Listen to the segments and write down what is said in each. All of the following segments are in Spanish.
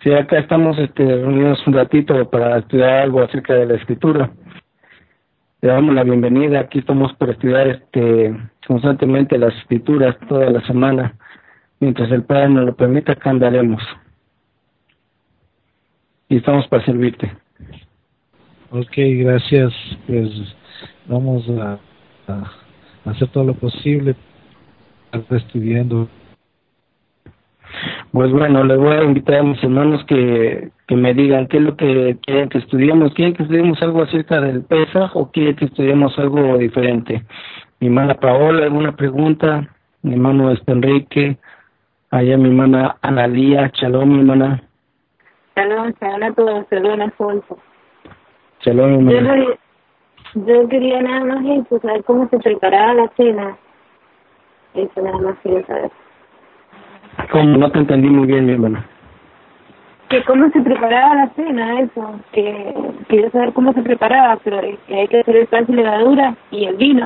Sí, acá estamos reunidos un ratito para estudiar algo acerca de la escritura. Le damos la bienvenida. Aquí estamos para estudiar constantemente las escrituras toda la semana. Mientras el Padre nos lo permita, acá andaremos. Y estamos para servirte. Ok, gracias. Pues vamos a hacer todo lo posible para estar estudiando. Pues bueno, les voy a invitar a mis hermanos que me digan qué es lo que quieren que estudiemos. ¿Quieren que estudiemos algo acerca del Pesaj o quieren que estudiemos algo diferente? Mi hermana Paola, ¿alguna pregunta? Mi hermano Enrique, allá mi hermana Analía, Shalom, mi hermana. Shalom a todos, perdón, Alfonso. Shalom, mi hermana. Yo quería nada más eso, saber cómo se preparaba la cena. Eso nada más quería saber. ¿Cómo? No te entendí muy bien, mi hermana. Que cómo se preparaba la cena, eso. Que quería saber cómo se preparaba, pero que hay que hacer el pan sin levadura y el vino.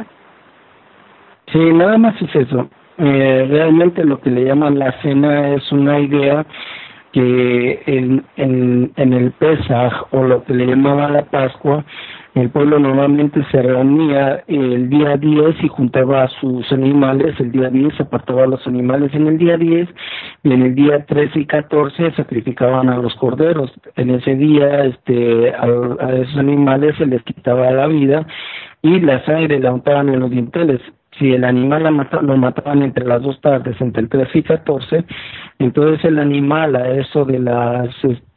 Sí, nada más es eso. Realmente lo que le llaman la cena es una idea que en el Pesaj, o lo que le llamaban la Pascua, el pueblo normalmente se reunía el día 10 y juntaba a sus animales. El día 10 apartaba a los animales en el día 10 y en el día 13 y 14 sacrificaban a los corderos. En ese día a esos animales se les quitaba la vida y la sangre la untaban en los dinteles. Si el animal lo mataban entre las 2 tardes, entre el 13 y 14, entonces el animal a eso de las,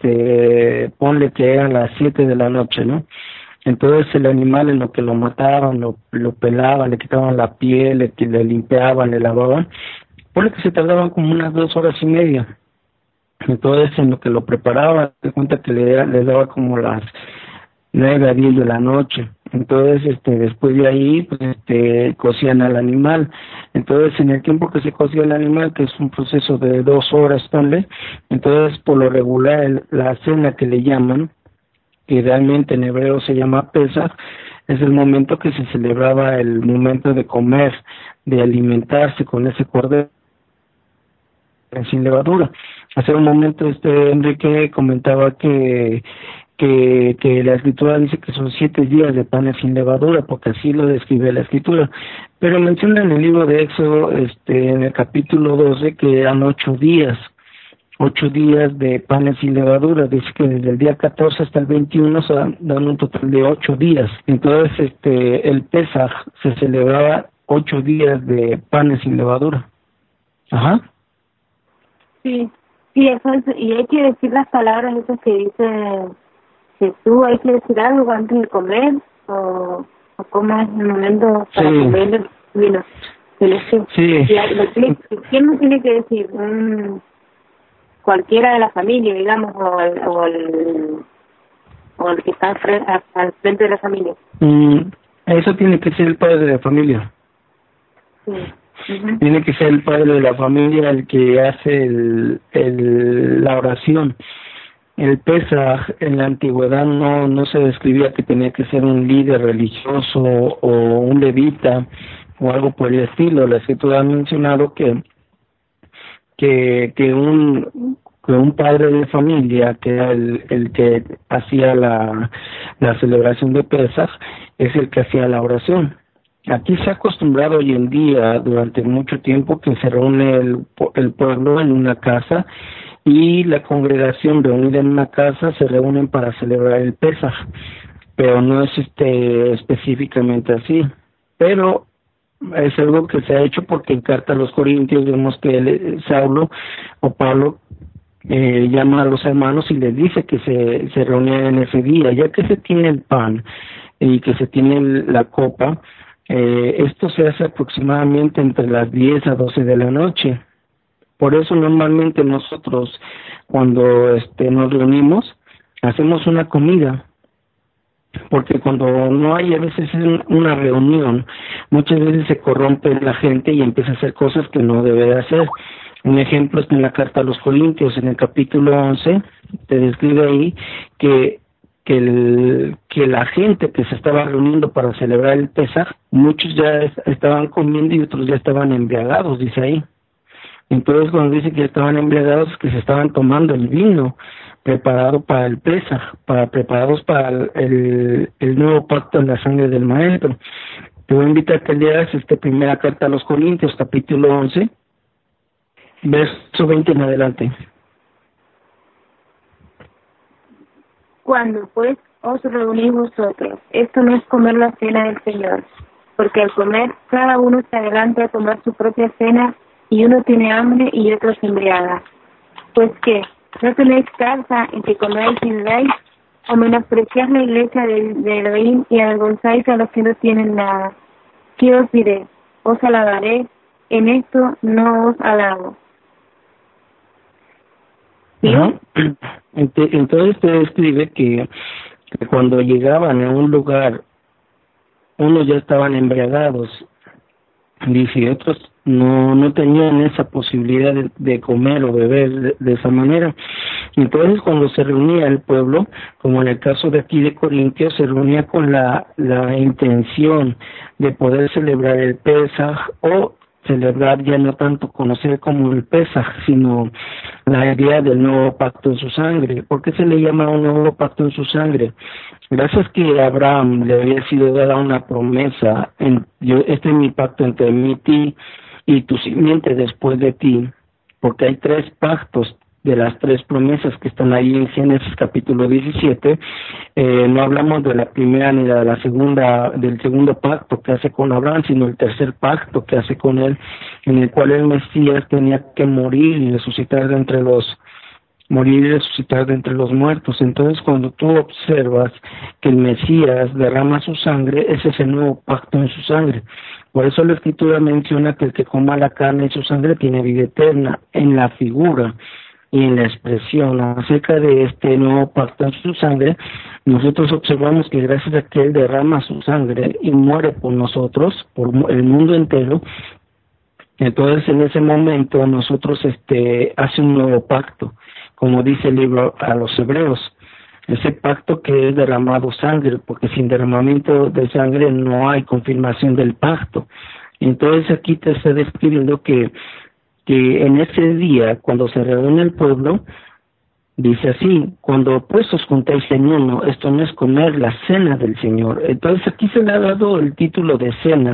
ponle que eran las 7 de la noche, ¿no? Entonces el animal en lo que lo mataban, lo pelaban, le quitaban la piel, le limpiaban, le lavaban, ponle que se tardaban como unas 2 horas y media. Entonces en lo que lo preparaban, te cuenta que le daba como las 9 a 10 de la noche. Entonces, después de ahí, pues, cocían al animal. Entonces, en el tiempo que se cocía el animal, que es un proceso de 2 horas, ponle, entonces, por lo regular, la cena que le llaman, que realmente en hebreo se llama Pesaj, es el momento que se celebraba el momento de comer, de alimentarse con ese cordero sin levadura. Hace un momento Enrique comentaba que la escritura dice que son 7 días de panes sin levadura, porque así lo describe la escritura. Pero menciona en el libro de Éxodo, en el capítulo 12, que eran 8 días. 8 días de panes sin levadura. Dice que desde el día 14 hasta el 21 se dan un total de 8 días. Entonces, el Pesaj se celebraba 8 días de panes sin levadura. Ajá. Sí, Alfonso, y hay que decir las palabras esas que dice Jesús, hay que decir algo antes de comer, o cómo es el momento para comer el vino. Sí. ¿Quién no tiene que decir? Cualquiera de la familia, digamos, o el que está al frente de la familia. Eso tiene que ser el padre de la familia. Sí. Uh-huh. Tiene que ser el padre de la familia el que hace la oración. El Pesaj en la antigüedad no se describía que tenía que ser un líder religioso o un levita o algo por el estilo. La escritura ha mencionado que un padre de familia, que era el que hacía la celebración de Pesaj, es el que hacía la oración. Aquí se ha acostumbrado hoy en día, durante mucho tiempo, que se reúne el pueblo en una casa y la congregación reunida en una casa se reúnen para celebrar el Pesaj, pero no es específicamente así. Pero es algo que se ha hecho porque en carta a los Corintios vemos que Saulo o Pablo llama a los hermanos y les dice que se reunían en ese día, ya que se tiene el pan y que se tiene la copa. Esto se hace aproximadamente entre las 10 a 12 de la noche. Por eso normalmente nosotros cuando nos reunimos hacemos una comida, porque cuando no hay a veces una reunión, muchas veces se corrompe la gente y empieza a hacer cosas que no debe de hacer. Un ejemplo es en la carta a los Corintios, en el capítulo 11, te describe ahí que la gente que se estaba reuniendo para celebrar el Pesaj, muchos ya estaban comiendo y otros ya estaban embriagados, dice ahí. Entonces cuando dice que estaban embriagados, que se estaban tomando el vino, preparado para el Pesaj, preparados para el nuevo pacto en la sangre del Maestro. Te voy a invitar a que leas esta primera carta a los Corintios, capítulo 11, verso 20 en adelante. Cuando pues os reunís vosotros, esto no es comer la cena del Señor, porque al comer cada uno se adelanta a tomar su propia cena, y uno tiene hambre y otro se embriaga. Pues que, ¿no tenéis casa en que coméis y bebáis? ¿O menospreciáis la iglesia de Elohim y avergonzáis a los que no tienen nada? ¿Qué os diré? Os alabaré, en esto no os alabo. ¿Sí? Entonces te escribe que cuando llegaban a un lugar, unos ya estaban embriagados, dice, otros no tenían esa posibilidad de comer o beber de esa manera. Entonces cuando se reunía el pueblo, como en el caso de aquí de Corintios, se reunía con la intención de poder celebrar el Pesaj, o celebrar ya no tanto conocer como el Pesaj, sino la idea del nuevo pacto en su sangre. ¿Por qué se le llama un nuevo pacto en su sangre? Gracias que a Abraham le había sido dada una promesa, este es mi pacto entre mí y ti y tu simiente después de ti, porque hay 3 pactos de las 3 promesas que están ahí en Génesis capítulo 17. No hablamos de la primera ni de la segunda, del segundo pacto que hace con Abraham, sino el tercer pacto que hace con él, en el cual el Mesías tenía que morir y resucitar de entre los muertos. Entonces cuando tú observas que el Mesías derrama su sangre, ese es el nuevo pacto en su sangre. Por eso la Escritura menciona que el que coma la carne en su sangre tiene vida eterna, en la figura y en la expresión acerca de este nuevo pacto en su sangre. Nosotros observamos que gracias a que él derrama su sangre y muere por nosotros, por el mundo entero, entonces en ese momento nosotros hace un nuevo pacto, como dice el libro a los Hebreos, ese pacto que es derramado sangre, porque sin derramamiento de sangre no hay confirmación del pacto. Entonces aquí te está describiendo que en ese día, cuando se reúne el pueblo, dice así, cuando pues os juntáis en uno, esto no es comer la cena del Señor. Entonces aquí se le ha dado el título de cena,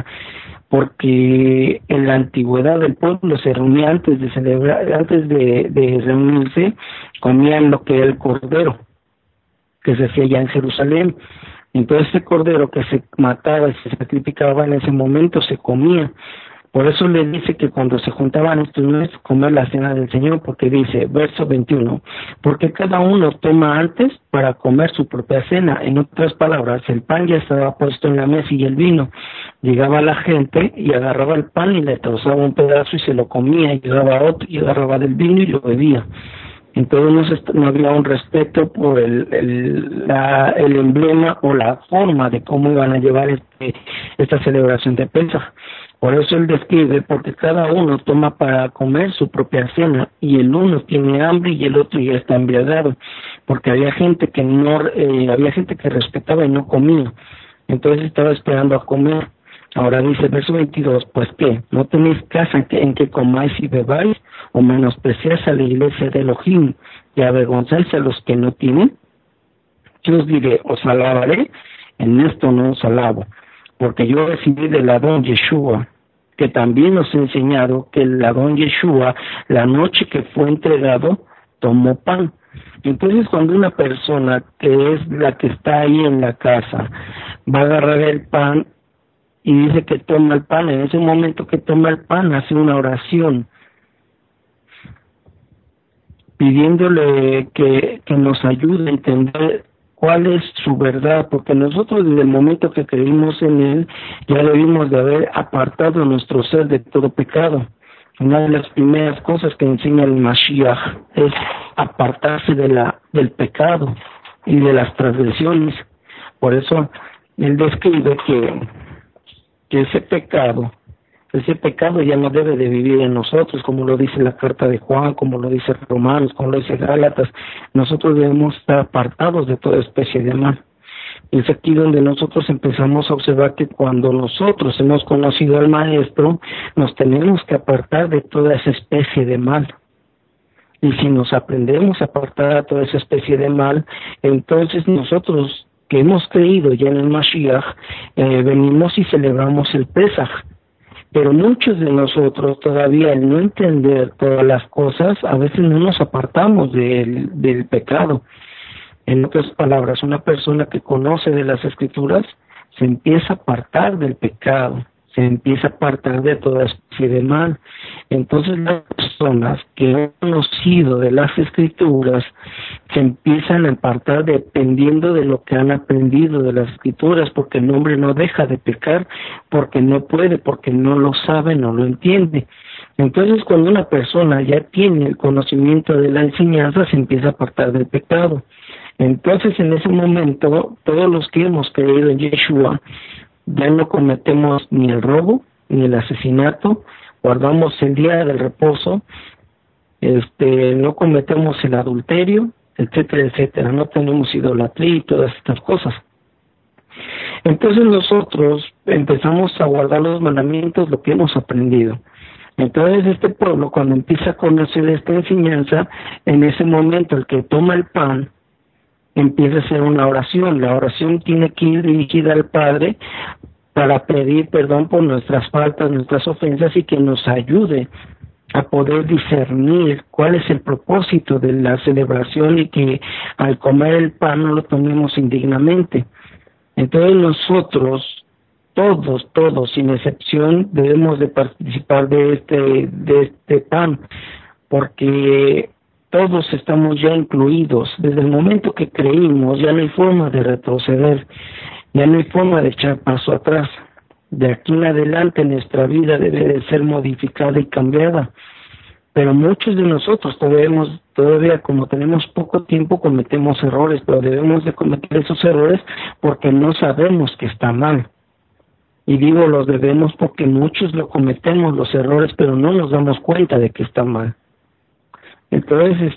porque en la antigüedad el pueblo se reunía antes de celebrar, antes de reunirse, comían lo que era el cordero, que se hacía allá en Jerusalén. Entonces ese cordero que se mataba y se sacrificaba en ese momento se comía. Por eso le dice que cuando se juntaban estos no es comer la cena del Señor, porque dice, verso 21, porque cada uno toma antes para comer su propia cena. En otras palabras, el pan ya estaba puesto en la mesa y el vino. Llegaba la gente y agarraba el pan y le trozaba un pedazo y se lo comía, y llegaba otro y agarraba del vino y lo bebía. Entonces no había un respeto por el emblema o la forma de cómo iban a llevar esta celebración de Pesaj. Por eso él describe, porque cada uno toma para comer su propia cena, y el uno tiene hambre y el otro ya está embriagado, porque había gente que respetaba y no comía, entonces estaba esperando a comer. Ahora dice verso 22, pues ¿qué? ¿No tenéis casa en que comáis y bebáis? ¿O menospreciáis a la iglesia de Elohim y avergonzáis a los que no tienen? Yo os diré, os alabaré, en esto no os alabo, porque yo recibí del Adón Yeshua, que también os he enseñado que el Adón Yeshua, la noche que fue entregado, tomó pan. Entonces cuando una persona que es la que está ahí en la casa va a agarrar el pan y dice que toma el pan, en ese momento que toma el pan hace una oración pidiéndole que nos ayude a entender cuál es su verdad, porque nosotros desde el momento que creímos en él ya debimos de haber apartado nuestro ser de todo pecado. Una de las primeras cosas que enseña el Mashiach es apartarse del pecado y de las transgresiones. Por eso él describe que ese pecado ya no debe de vivir en nosotros, como lo dice la carta de Juan, como lo dice Romanos, como lo dice Gálatas. Nosotros debemos estar apartados de toda especie de mal. Es aquí donde nosotros empezamos a observar que cuando nosotros hemos conocido al Maestro, nos tenemos que apartar de toda esa especie de mal. Y si nos aprendemos a apartar a toda esa especie de mal, entonces nosotros que hemos creído ya en el Mashiach, venimos y celebramos el Pesaj. Pero muchos de nosotros todavía, al no entender todas las cosas, a veces no nos apartamos del pecado. En otras palabras, una persona que conoce de las Escrituras se empieza a apartar del pecado, se empieza a apartar de toda especie de mal. Entonces las personas que han conocido de las Escrituras se empiezan a apartar dependiendo de lo que han aprendido de las Escrituras, porque el hombre no deja de pecar, porque no puede, porque no lo sabe, no lo entiende. Entonces cuando una persona ya tiene el conocimiento de la enseñanza, se empieza a apartar del pecado. Entonces en ese momento, todos los que hemos creído en Yeshua, ya no cometemos ni el robo, ni el asesinato, guardamos el día del reposo, no cometemos el adulterio, etcétera, etcétera, no tenemos idolatría y todas estas cosas. Entonces nosotros empezamos a guardar los mandamientos, lo que hemos aprendido. Entonces este pueblo, cuando empieza a conocer esta enseñanza, en ese momento el que toma el pan, empieza a hacer una oración. La oración tiene que ir dirigida al Padre para pedir perdón por nuestras faltas, nuestras ofensas, y que nos ayude a poder discernir cuál es el propósito de la celebración, y que al comer el pan no lo tomemos indignamente. Entonces nosotros, todos, sin excepción, debemos de participar de este pan, porque todos estamos ya incluidos. Desde el momento que creímos, ya no hay forma de retroceder, ya no hay forma de echar paso atrás. De aquí en adelante nuestra vida debe de ser modificada y cambiada. Pero muchos de nosotros todavía como tenemos poco tiempo, cometemos errores, pero debemos de cometer esos errores porque no sabemos que está mal. Y digo los debemos porque muchos lo cometemos, los errores, pero no nos damos cuenta de que está mal. Entonces,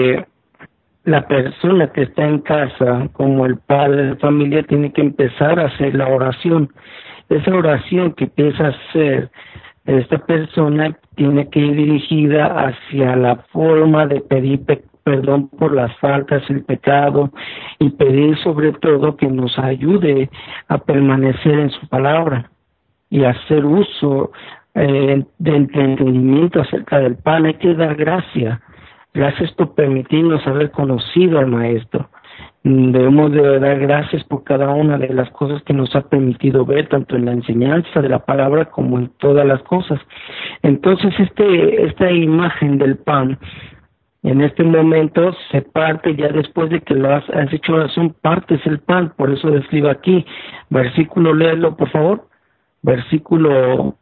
la persona que está en casa, como el padre de familia, tiene que empezar a hacer la oración. Esa oración que empieza a hacer esta persona tiene que ir dirigida hacia la forma de pedir perdón por las faltas, el pecado, y pedir sobre todo que nos ayude a permanecer en su palabra y hacer uso de entendimiento acerca del pan. Hay que dar gracias por permitirnos haber conocido al Maestro. Debemos de dar gracias por cada una de las cosas que nos ha permitido ver, tanto en la enseñanza de la palabra como en todas las cosas. Entonces esta imagen del pan, en este momento se parte, ya después de que lo has hecho oración, partes el pan. Por eso describo aquí, versículo, léelo por favor, versículo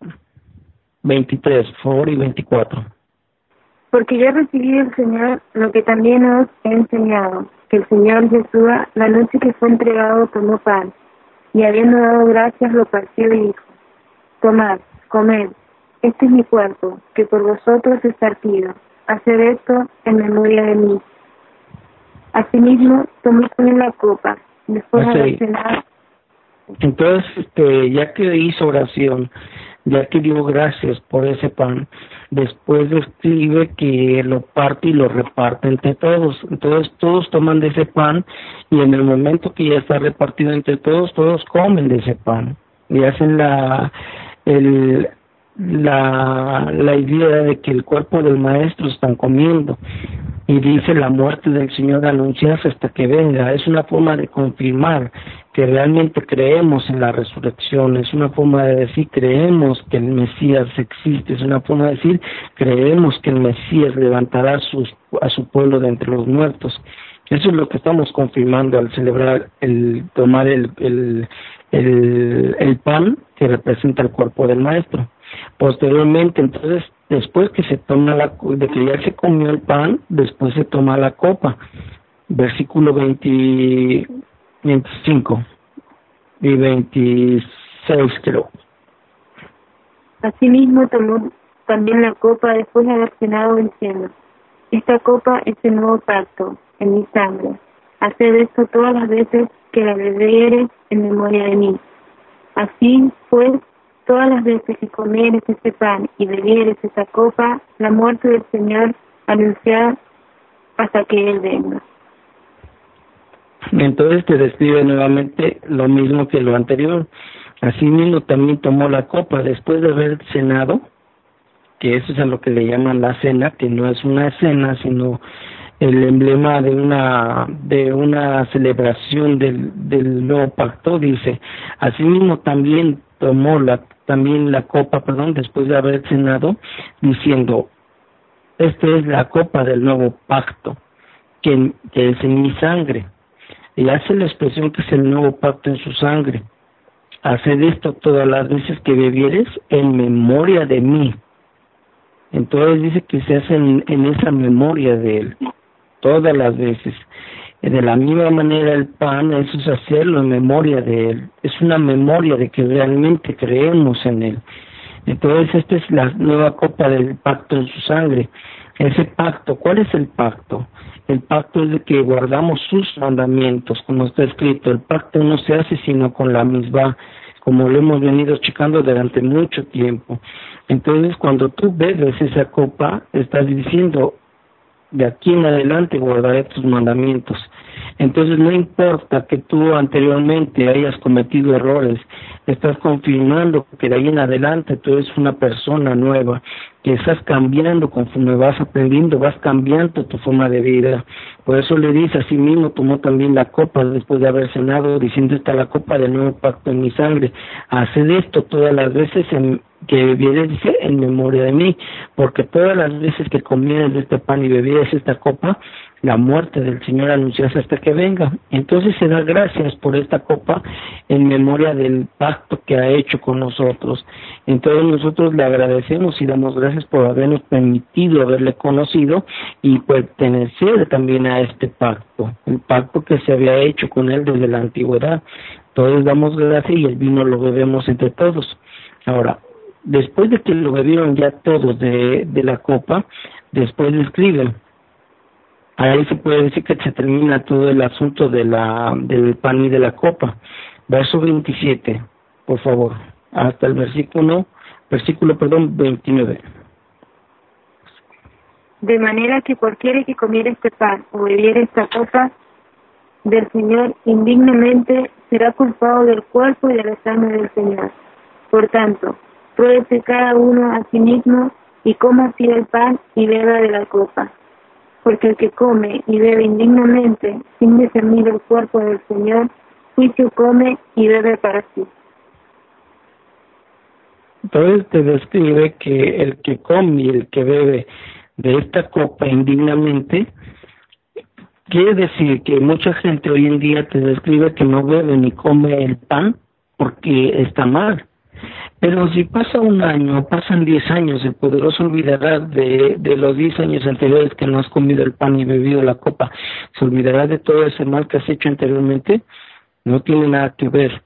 23, por favor, y 24. Porque yo recibí del Señor lo que también os he enseñado, que el Señor Jesús, la noche que fue entregado, tomó pan, y habiendo dado gracias, lo partió y dijo: Tomad, comed, este es mi cuerpo, que por vosotros es partido. Haced esto en memoria de mí. Asimismo, tomó también la copa, después de haber cenado. Entonces, ya que hizo oración, ya que dio gracias por ese pan, después describe que lo parte y lo reparte entre todos. Entonces todos toman de ese pan, y en el momento que ya está repartido entre todos, todos comen de ese pan y hacen la idea de que el cuerpo del Maestro están comiendo. Y dice: la muerte del Señor anunciarse hasta que venga. Es una forma de confirmar que realmente creemos en la resurrección. Es una forma de decir: creemos que el Mesías existe. Es una forma de decir: creemos que el Mesías levantará a su pueblo de entre los muertos. Eso es lo que estamos confirmando al celebrar, tomar el pan que representa el cuerpo del Maestro. Posteriormente, entonces, después que se toma de que ya se comió el pan, después se toma la copa. Versículo 25 y 26, creo. Asimismo tomó también la copa después de haber cenado, diciendo: Esta copa es el nuevo pacto en mi sangre. Haced esto todas las veces que la bebiereis en memoria de mí. Así pues, todas las veces que comieres este pan y bebieres esta copa, la muerte del Señor hasta que Él venga. Entonces te describe nuevamente lo mismo que lo anterior. Asimismo también tomó la copa después de haber cenado, que eso es a lo que le llaman la cena, que no es una cena, sino el emblema de una celebración del nuevo pacto. Dice, asimismo también tomó la copa, después de haber cenado, diciendo, esta es la copa del nuevo pacto, que es en mi sangre. Y hace la expresión que es el nuevo pacto en su sangre. Haced esto todas las veces que bebieres en memoria de mí. Entonces dice que se hace en esa memoria de Él, todas las veces. De la misma manera el pan, eso es hacerlo en memoria de Él. Es una memoria de que realmente creemos en Él. Entonces esta es la nueva copa del pacto en su sangre. Ese pacto, ¿cuál es el pacto? El pacto es de que guardamos sus mandamientos, como está escrito. El pacto no se hace sino con la misma, como lo hemos venido checando durante mucho tiempo. Entonces, cuando tú bebes esa copa, estás diciendo, de aquí en adelante guardaré tus mandamientos. Entonces, no importa que tú anteriormente hayas cometido errores, estás confirmando que de ahí en adelante tú eres una persona nueva, que estás cambiando conforme vas aprendiendo, vas cambiando tu forma de vida. Por eso le dice, así mismo tomó también la copa después de haber cenado, diciendo, esta es la copa del nuevo pacto en mi sangre. Haced esto todas las veces que bebieres, dice, en memoria de mí, porque todas las veces que comieres de este pan y bebieres esta copa, la muerte del Señor anuncias hasta que venga. Entonces se da gracias por esta copa en memoria del pacto que ha hecho con nosotros. Entonces nosotros le agradecemos y damos gracias por habernos permitido haberle conocido y pertenecer también a este pacto, el pacto que se había hecho con él desde la antigüedad. Entonces damos gracias y el vino lo bebemos entre todos. Ahora, después de que lo bebieron ya todos de la copa, después le escriben. Ahí se puede decir que se termina todo el asunto del pan y de la copa. Verso 27, por favor, hasta el versículo 29. De manera que cualquiera que comiera este pan o bebiera esta copa del Señor indignamente será culpado del cuerpo y de la sangre del Señor. Por tanto, pruébese cada uno a sí mismo y coma así el pan y beba de la copa. Porque el que come y bebe indignamente, sin discernir el cuerpo del Señor, juicio come y bebe para sí. Entonces te describe que el que come y el que bebe de esta copa indignamente, quiere decir que mucha gente hoy en día te describe que no bebe ni come el pan porque está mal. Pero si pasa un año, pasan 10 años, el poderoso olvidará de los 10 años anteriores que no has comido el pan y bebido la copa. Se olvidará de todo ese mal que has hecho anteriormente. No tiene nada que ver.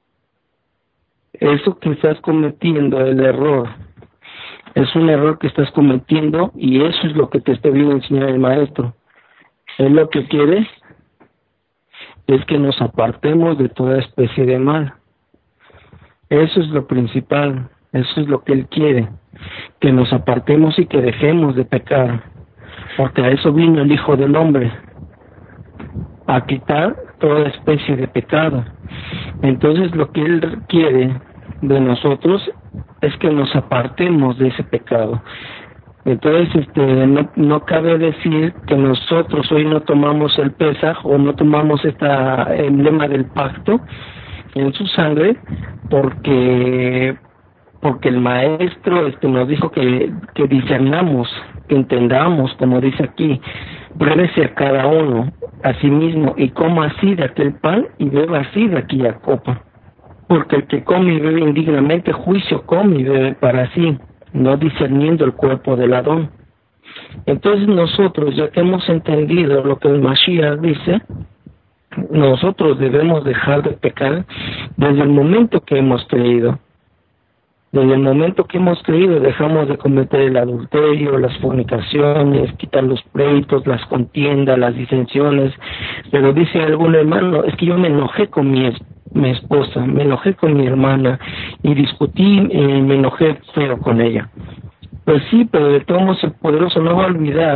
Eso que estás cometiendo, el error, es un error que estás cometiendo y eso es lo que te está viendo enseñar el maestro. Él lo que quiere es que nos apartemos de toda especie de mal. Eso es lo principal, eso es lo que Él quiere, que nos apartemos y que dejemos de pecar, porque a eso vino el Hijo del Hombre, a quitar toda especie de pecado. Entonces lo que Él quiere de nosotros es que nos apartemos de ese pecado. Entonces no cabe decir que nosotros hoy no tomamos el Pesaj o no tomamos esta emblema del pacto en su sangre porque el maestro nos dijo que discernamos, que entendamos, como dice aquí, pruébese a cada uno a sí mismo y coma así de aquel pan y beba así de aquella copa, porque el que come y bebe indignamente juicio come y bebe para sí, no discerniendo el cuerpo del Adón. Entonces nosotros, ya que hemos entendido lo que el Mashiach dice, nosotros debemos dejar de pecar desde el momento que hemos creído. Desde el momento que hemos creído dejamos de cometer el adulterio, las fornicaciones, quitar los pleitos, las contiendas, las disensiones. Pero dice algún hermano, es que yo me enojé con mi esposa, me enojé con mi hermana y discutí, me enojé feo con ella. Pues sí, pero de todos modos el poderoso no va a olvidar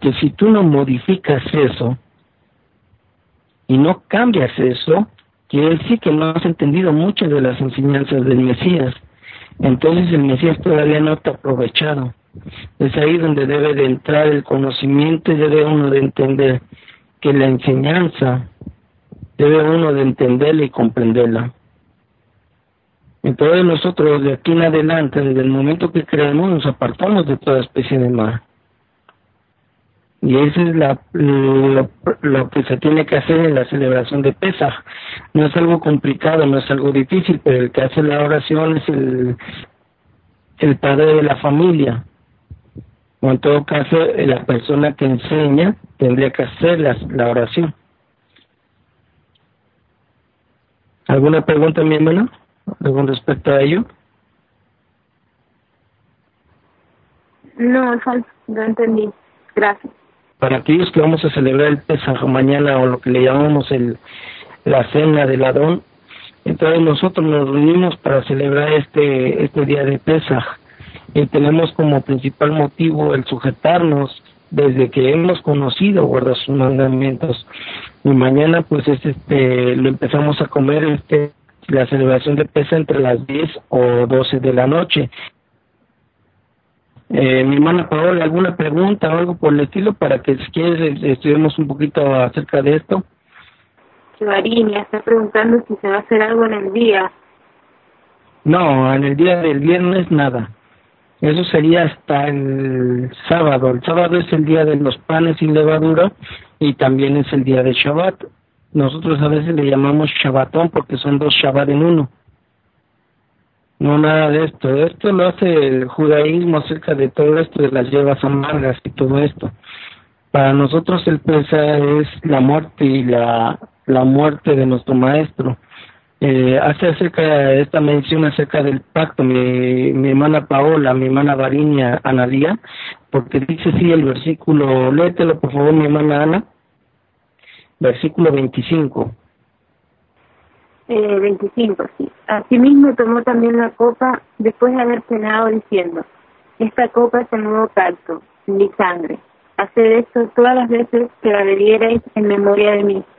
que si tú no modificas eso y no cambias eso, quiere decir que no has entendido muchas de las enseñanzas del Mesías. Entonces el Mesías todavía no te ha aprovechado. Es ahí donde debe de entrar el conocimiento y debe uno de entender que la enseñanza debe uno de entenderla y comprenderla. Entonces nosotros de aquí en adelante, desde el momento que creemos, nos apartamos de toda especie de mal. Y eso es lo que se tiene que hacer en la celebración de Pesaj. No es algo complicado, no es algo difícil, pero el que hace la oración es el padre de la familia. O en todo caso, la persona que enseña tendría que hacer la oración. ¿Alguna pregunta, mi hermano, con respecto a ello? No, no entendí. Gracias. Para aquellos que vamos a celebrar el Pesaj mañana, o lo que le llamamos la cena del Adón, entonces nosotros nos reunimos para celebrar este día de Pesaj, y tenemos como principal motivo el sujetarnos desde que hemos conocido guardar sus mandamientos. Y mañana pues lo empezamos a comer la celebración de Pesaj entre las 10 o 12 de la noche. Mi hermana Paola, ¿alguna pregunta o algo por el estilo para que si quieres estudiemos un poquito acerca de esto? Chivariña está preguntando si se va a hacer algo en el día. No, en el día del viernes nada. Eso sería hasta el sábado. El sábado es el día de los panes sin levadura y también es el día de Shabbat. Nosotros a veces le llamamos Shabbatón porque son 2 Shabbat en uno. No, nada de esto. Esto lo hace el judaísmo acerca de todo esto, de las hierbas amargas y todo esto. Para nosotros el Pesaj es la muerte y la muerte de nuestro maestro. Hace acerca esta mención acerca del pacto mi hermana Paola, mi hermana Variña, Analía, porque dice así el versículo, léetelo por favor mi hermana Ana, versículo 25. 25, sí. Asimismo tomó también la copa después de haber cenado diciendo: esta copa es el nuevo pacto, mi sangre. Haced esto todas las veces que la bebierais en memoria de mí.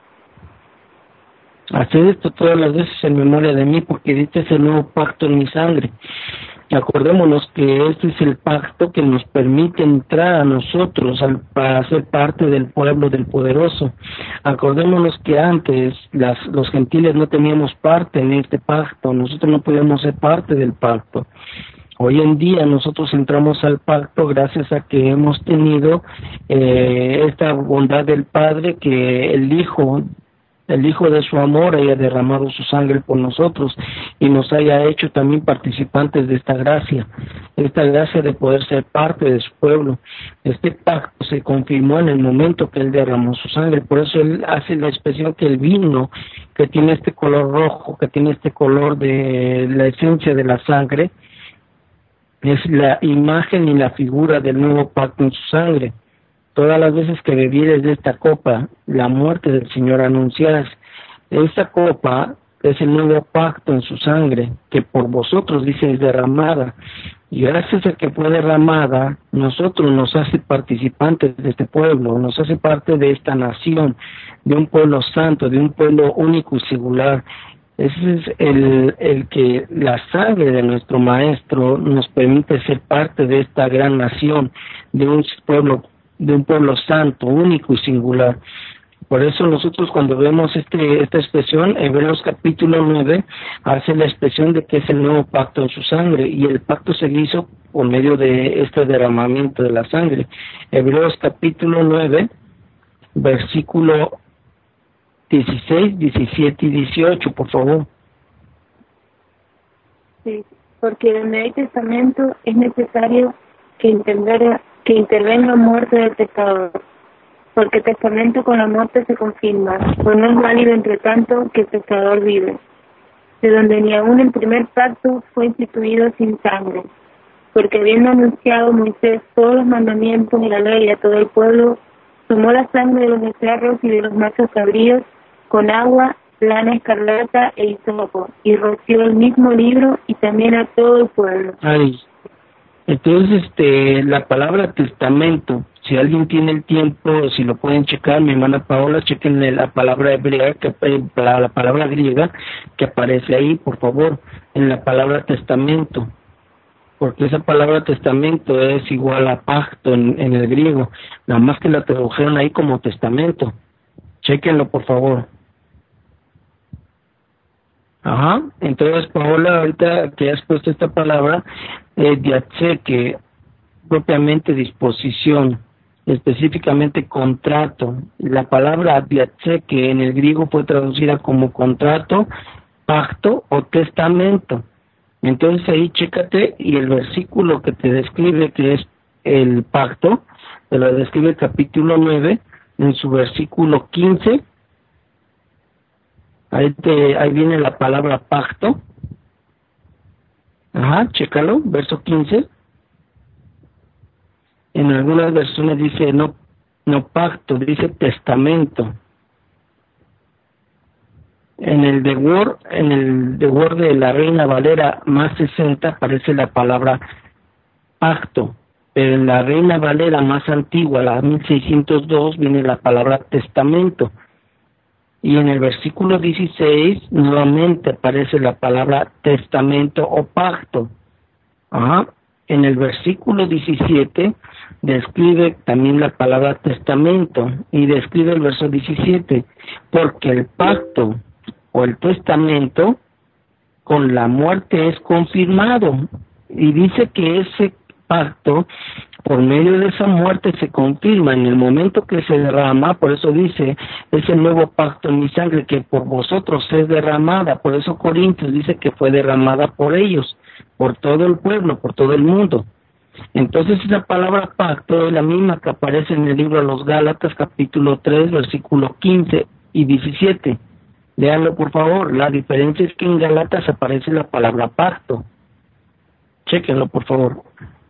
Haced esto todas las veces en memoria de mí, porque este es el nuevo pacto en mi sangre. Acordémonos que este es el pacto que nos permite entrar a nosotros para ser parte del pueblo del poderoso. Acordémonos que antes los gentiles no teníamos parte en este pacto, nosotros no podíamos ser parte del pacto. Hoy en día nosotros entramos al pacto gracias a que hemos tenido esta bondad del Padre, que el Hijo de su amor haya derramado su sangre por nosotros y nos haya hecho también participantes de esta gracia de poder ser parte de su pueblo. Este pacto se confirmó en el momento que él derramó su sangre, por eso él hace la expresión que el vino, que tiene este color rojo, que tiene este color de la esencia de la sangre, es la imagen y la figura del nuevo pacto en su sangre. Todas las veces que bebieres de esta copa, la muerte del Señor anunciarás. Esta copa es el nuevo pacto en su sangre, que por vosotros, dice, es derramada. Y gracias a que fue derramada, nosotros nos hace participantes de este pueblo, nos hace parte de esta nación, de un pueblo santo, de un pueblo único y singular. Ese es el que la sangre de nuestro Maestro nos permite ser parte de esta gran nación, de un pueblo santo, único y singular. Por eso nosotros cuando vemos esta expresión, Hebreos capítulo 9 hace la expresión de que es el nuevo pacto en su sangre, y el pacto se hizo por medio de este derramamiento de la sangre. Hebreos capítulo 9, versículo 16, 17 y 18, por favor. Sí, porque en el testamento es necesario que intervenga muerte del pecador, porque el testamento con la muerte se confirma, pues no es válido entre tanto que el pecador vive, de donde ni aun el primer pacto fue instituido sin sangre, porque habiendo anunciado Moisés todos los mandamientos y la ley a todo el pueblo, tomó la sangre de los becerros y de los machos cabríos con agua, lana escarlata e hisopo, y roció el mismo libro y también a todo el pueblo. Entonces, la palabra testamento Si alguien tiene el tiempo, si lo pueden checar, mi hermana Paola, chequen la palabra hebrea, la palabra griega que aparece ahí, por favor, en la palabra testamento, porque esa palabra testamento es igual a pacto en el griego, nada más que la tradujeron ahí como testamento. Chequenlo, por favor. Ajá, entonces Paola, ahorita que has puesto esta palabra, que propiamente disposición, específicamente contrato. La palabra que en el griego fue traducida como contrato, pacto o testamento. Entonces ahí chécate, y el versículo que te describe que es el pacto, te lo describe el capítulo 9, en su versículo 15, ahí viene la palabra pacto. Ajá, chécalo, verso 15. En algunas versiones dice no pacto, dice testamento. En el The Word de la Reina Valera más 60 aparece la palabra pacto, pero en la Reina Valera más antigua, la 1602, viene la palabra testamento. Y en el versículo 16 nuevamente aparece la palabra testamento o pacto. Ajá. En el versículo 17 describe también la palabra testamento, y describe el verso 17, porque el pacto o el testamento con la muerte es confirmado, y dice que ese pacto por medio de esa muerte se confirma en el momento que se derrama. Por eso dice, es el nuevo pacto en mi sangre que por vosotros es derramada. Por eso Corintios dice que fue derramada por ellos, por todo el pueblo, por todo el mundo. Entonces esa palabra pacto es la misma que aparece en el libro de los Gálatas capítulo 3 versículo 15 y 17. Léanlo por favor. La diferencia es que en Gálatas aparece la palabra pacto. Chéquenlo por favor.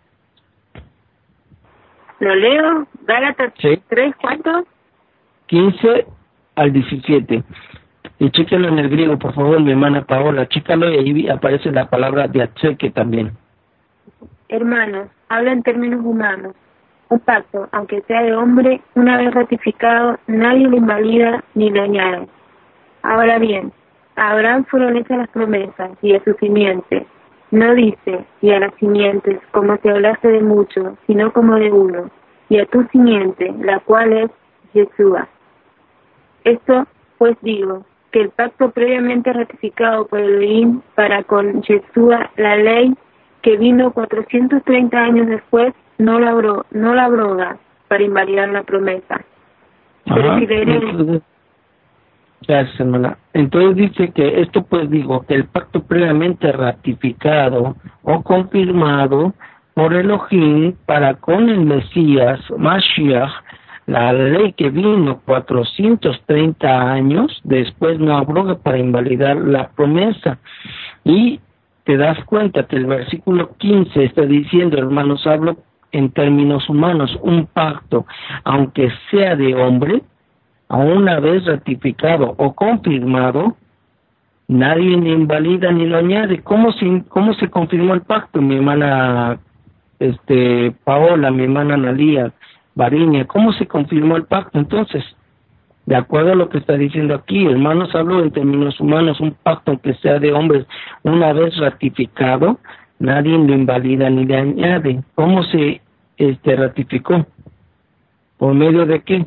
Lo leo, Gálatas Sí. 3, ¿cuánto? 15 al 17. Y chéquenlo en el griego, por favor, mi hermana Paola. Chécalo y ahí aparece la palabra diatseque también. Hermanos, habla en términos humanos. Un pacto, aunque sea de hombre, una vez ratificado, nadie lo invalida ni lo añade. Ahora bien, a Abraham fueron hechas las promesas y a su simiente. No dice, y a las simientes, como si hablase de mucho, sino como de uno, y a tu simiente, la cual es Yeshua. Esto, pues digo, que el pacto previamente ratificado por Elohim para con Yeshua, la ley que vino 430 años después, no la abroga para invalidar la promesa. Pero si leeremos... Gracias, hermana. Entonces dice que esto, pues digo, que el pacto previamente ratificado o confirmado por Elohim para con el Mesías, Mashiach, la ley que vino 430 años después, no abroga para invalidar la promesa. Y te das cuenta que el versículo 15 está diciendo, hermanos, hablo en términos humanos, un pacto, aunque sea de hombre, a una vez ratificado o confirmado, nadie ni invalida ni lo añade. ¿Cómo se confirmó el pacto, mi hermana Paola, mi hermana Analía, Variña? ¿Cómo se confirmó el pacto? Entonces, de acuerdo a lo que está diciendo aquí, hermanos, hablo en términos humanos, un pacto que sea de hombres, una vez ratificado, nadie lo invalida ni le añade. ¿Cómo se ratificó? ¿Por medio de qué?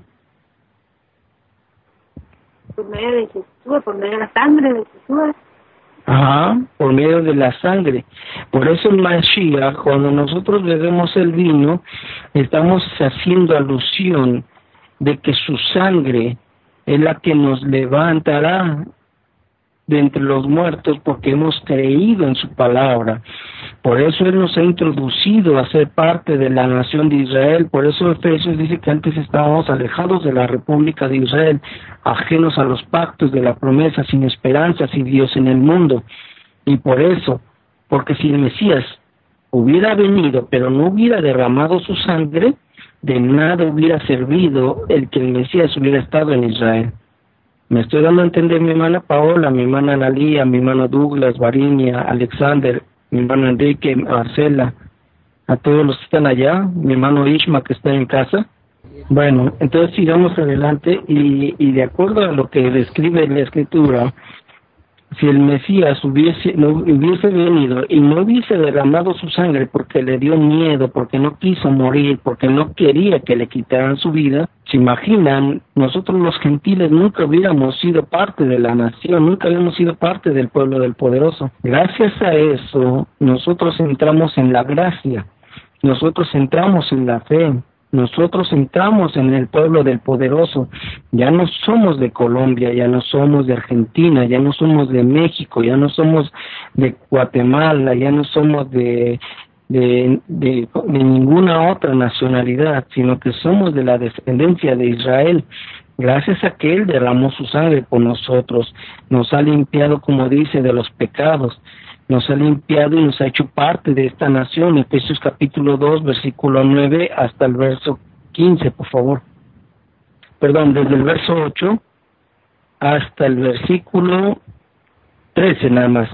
Por medio de Jesús, por medio de la sangre de Jesús. Ajá, por medio de la sangre. Por eso el Mashiach, cuando nosotros bebemos el vino, estamos haciendo alusión de que su sangre es la que nos levantará de entre los muertos, porque hemos creído en su palabra. Por eso Él nos ha introducido a ser parte de la nación de Israel. Por eso Efesios dice que antes estábamos alejados de la República de Israel, ajenos a los pactos de la promesa, sin esperanza, sin Dios en el mundo. Y por eso, porque si el Mesías hubiera venido, pero no hubiera derramado su sangre, de nada hubiera servido el que el Mesías hubiera estado en Israel. Me estoy dando a entender, mi hermana Paola, mi hermana Analía, mi hermano Douglas, Variña, Alexander, mi hermano Enrique, Marcela, a todos los que están allá, mi hermano Ishma que está en casa. Bueno, entonces sigamos adelante y de acuerdo a lo que describe la Escritura, si el Mesías no hubiese venido y no hubiese derramado su sangre porque le dio miedo, porque no quiso morir, porque no quería que le quitaran su vida, ¿se imaginan? Nosotros los gentiles nunca hubiéramos sido parte de la nación, nunca habíamos sido parte del pueblo del poderoso. Gracias a eso, nosotros entramos en la gracia, nosotros entramos en la fe, nosotros entramos en el pueblo del poderoso. Ya no somos de Colombia, ya no somos de Argentina, ya no somos de México, ya no somos de Guatemala, ya no somos de ninguna otra nacionalidad, sino que somos de la descendencia de Israel. Gracias a que Él derramó su sangre por nosotros, nos ha limpiado, como dice, de los pecados, nos ha limpiado y nos ha hecho parte de esta nación. Efesios capítulo 2, versículo 9 hasta el verso 15, por favor. Perdón, desde el verso 8 hasta el versículo 13 nada más.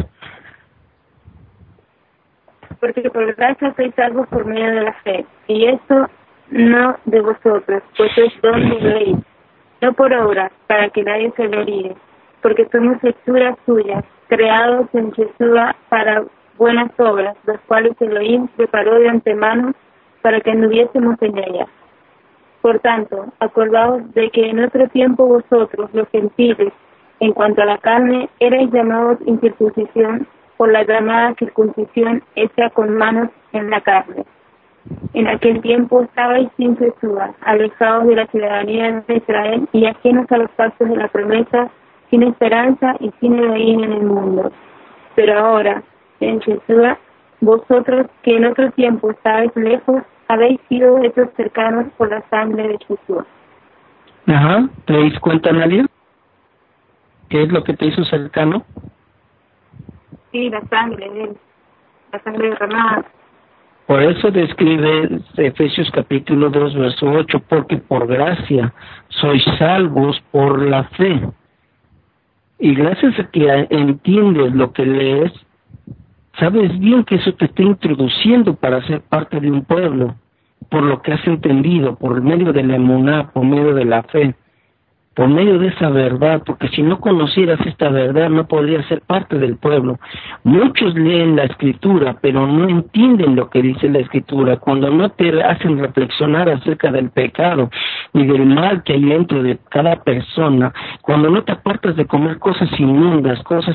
Porque por gracia sois salvos por medio de la fe, y esto no de vosotros, pues es don de ley, no por obras, para que nadie se gloríe, porque somos hechura suya, creados en Yeshua para buenas obras, las cuales Elohim preparó de antemano para que anduviésemos en ellas. Por tanto, acordaos de que en otro tiempo vosotros, los gentiles, en cuanto a la carne, erais llamados incircuncisión por la llamada circuncisión hecha con manos en la carne. En aquel tiempo estabais sin Yeshua, alejados de la ciudadanía de Israel y ajenos a los pactos de la promesa, sin esperanza y sin Elohim en el mundo. Pero ahora, en Yeshua, vosotros que en otro tiempo estabais lejos, habéis sido hechos cercanos por la sangre de Yeshua. Ajá, ¿te dais cuenta, Nalia? ¿Qué es lo que te hizo cercano? Sí, la sangre de él, la sangre derramada. Por eso describe Efesios capítulo 2, verso 8, porque por gracia sois salvos por la fe. Y gracias a que entiendes lo que lees, sabes bien que eso te está introduciendo para ser parte de un pueblo, por lo que has entendido, por medio de la emuná, por medio de la fe, por medio de esa verdad, porque si no conocieras esta verdad no podrías ser parte del pueblo. Muchos leen la Escritura, pero no entienden lo que dice la Escritura. Cuando no te hacen reflexionar acerca del pecado y del mal que hay dentro de cada persona, cuando no te apartas de comer cosas inmundas, cosas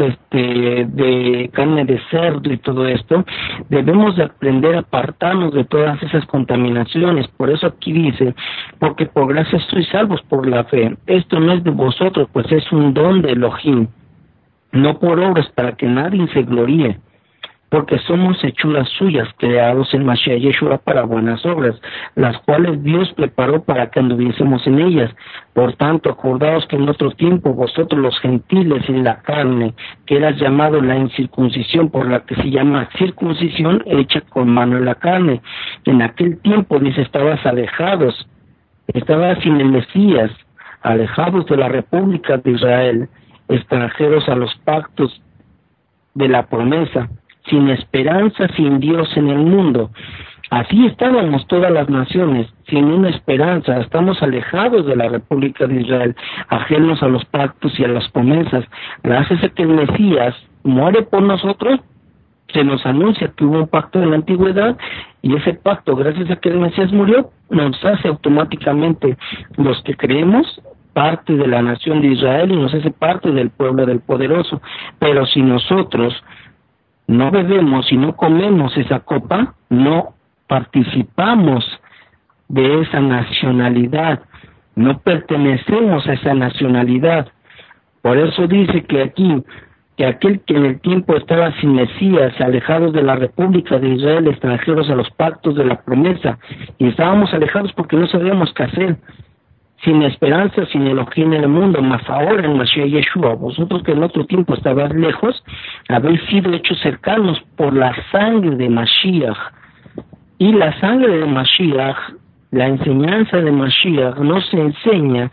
de carne de cerdo y todo esto, debemos de aprender a apartarnos de todas esas contaminaciones. Por eso aquí dice, porque por gracia sois salvos por la fe. Esto no es de vosotros, pues es un don de Elohim, no por obras para que nadie se gloríe, porque somos hechuras suyas, creados en Mashiach Yeshua para buenas obras, las cuales Dios preparó para que anduviésemos en ellas. Por tanto, acordaos que en otro tiempo vosotros los gentiles en la carne, que eras llamado la incircuncisión, por la que se llama circuncisión hecha con mano en la carne. En aquel tiempo, dice, estabas alejados, estabas sin el Mesías, alejados de la República de Israel, extranjeros a los pactos de la promesa, sin esperanza, sin Dios en el mundo. Así estábamos todas las naciones, sin una esperanza, estamos alejados de la República de Israel, ajenos a los pactos y a las promesas. Gracias a que el Mesías muere por nosotros, se nos anuncia que hubo un pacto en la antigüedad, y ese pacto, gracias a que el Mesías murió, nos hace automáticamente los que creemos parte de la nación de Israel y nos hace parte del pueblo del poderoso. Pero si nosotros no bebemos y no comemos esa copa, no participamos de esa nacionalidad, no pertenecemos a esa nacionalidad. Por eso dice que aquí, que aquel que en el tiempo estaba sin Mesías, alejados de la República de Israel, extranjeros a los pactos de la promesa, y estábamos alejados porque no sabíamos qué hacer, sin esperanza, sin Elohim en el mundo, mas ahora en Mashiach Yeshua, vosotros que en otro tiempo estabais lejos, habéis sido hechos cercanos por la sangre de Mashiach. Y la sangre de Mashiach, la enseñanza de Mashiach, nos enseña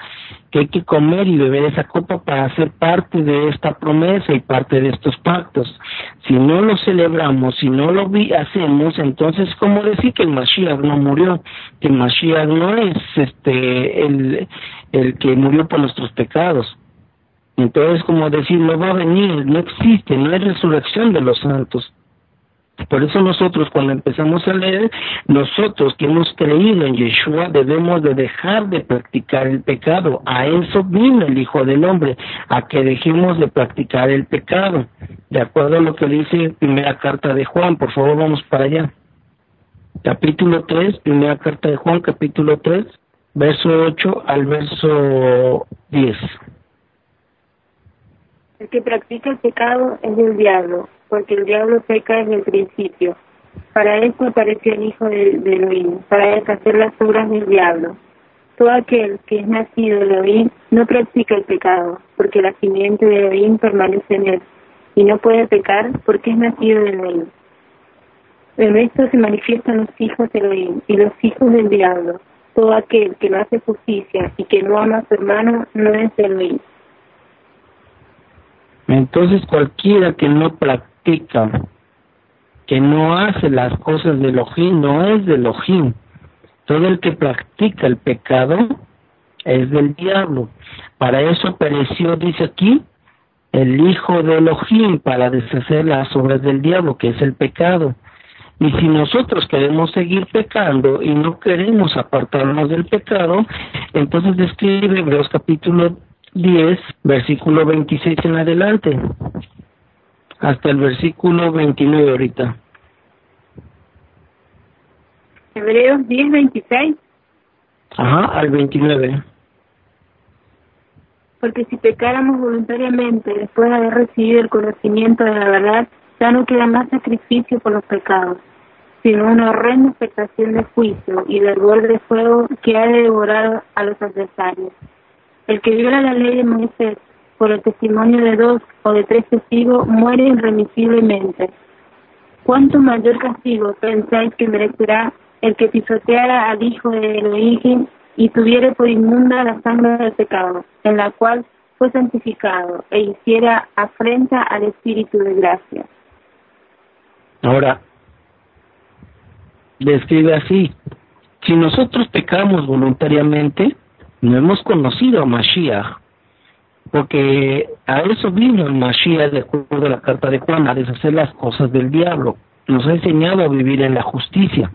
que hay que comer y beber esa copa para ser parte de esta promesa y parte de estos pactos. Si no lo celebramos, si no lo hacemos, entonces como decir que el Mashiach no murió, que el Mashiach no es el que murió por nuestros pecados. Entonces como decir, no va a venir, no existe, no hay resurrección de los santos. Por eso nosotros cuando empezamos a leer, nosotros que hemos creído en Yeshua debemos de dejar de practicar el pecado. A eso vino el Hijo del Hombre, a que dejemos de practicar el pecado. De acuerdo a lo que dice primera carta de Juan, por favor vamos para allá. Capítulo 3, primera carta de Juan, capítulo 3, verso 8 al verso 10. El que practica el pecado es del diablo, porque el diablo peca desde el principio. Para esto apareció el Hijo de Elohim, para deshacer las obras del diablo. Todo aquel que es nacido de Elohim no practica el pecado, porque la simiente de Elohim permanece en él, y no puede pecar porque es nacido de Elohim. En esto se manifiestan los hijos de Elohim y los hijos del diablo. Todo aquel que no hace justicia y que no ama a su hermano no es de Elohim. Entonces cualquiera que no practica, que no hace las cosas de Elohim, no es de Elohim. Todo el que practica el pecado es del diablo. Para eso apareció, dice aquí, el Hijo de Elohim, para deshacer las obras del diablo, que es el pecado. Y si nosotros queremos seguir pecando y no queremos apartarnos del pecado, entonces describe Hebreos capítulo 10, versículo 26 en adelante, hasta el versículo 29 ahorita. Hebreos 10, 26. Ajá, al 29. Porque si pecáramos voluntariamente después de haber recibido el conocimiento de la verdad, ya no queda más sacrificio por los pecados, sino una horrenda expectación de juicio y de hervor de fuego que ha de devorar a los adversarios. El que viola la ley de Moisés por el testimonio de 2 o de 3 testigos muere irremisiblemente. ¿Cuánto mayor castigo pensáis que merecerá el que pisoteara al Hijo de Elohim y tuviere por inmunda la sangre del pecado, en la cual fue santificado, e hiciera afrenta al Espíritu de gracia? Ahora, describe así: si nosotros pecamos voluntariamente, no hemos conocido a Mashiach, porque a eso vino el Mashiach, de acuerdo a la carta de Juan, a deshacer las cosas del diablo. Nos ha enseñado a vivir en la justicia.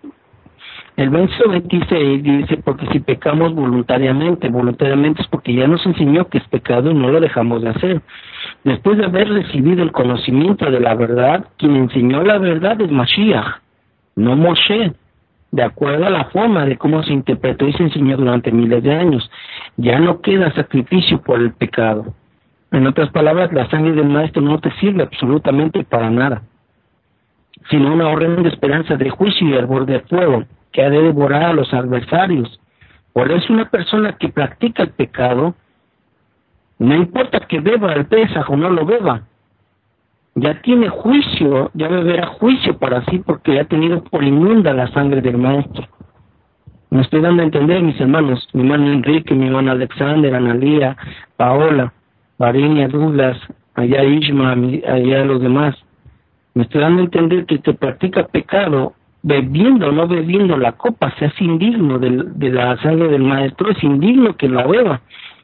El verso 26 dice, porque si pecamos voluntariamente es porque ya nos enseñó que es pecado y no lo dejamos de hacer. Después de haber recibido el conocimiento de la verdad, quien enseñó la verdad es Mashiach, no Moshe, de acuerdo a la forma de cómo se interpretó y se enseñó durante miles de años. Ya no queda sacrificio por el pecado. En otras palabras, la sangre del maestro no te sirve absolutamente para nada, sino una horrenda esperanza de juicio y hervor de fuego que ha de devorar a los adversarios. Por eso una persona que practica el pecado, no importa que beba el Pesaj o no lo beba, ya tiene juicio, ya beberá juicio para sí, porque ha tenido por inmunda la sangre del maestro. Me estoy dando a entender, mis hermanos, mi hermano Enrique, mi hermano Alexander, Analía, Paola, Varinia, Douglas, allá Ishma, allá los demás. Me estoy dando a entender que el que practica pecado, bebiendo o no bebiendo la copa, se hace indigno de la sangre del maestro, es indigno que la beba.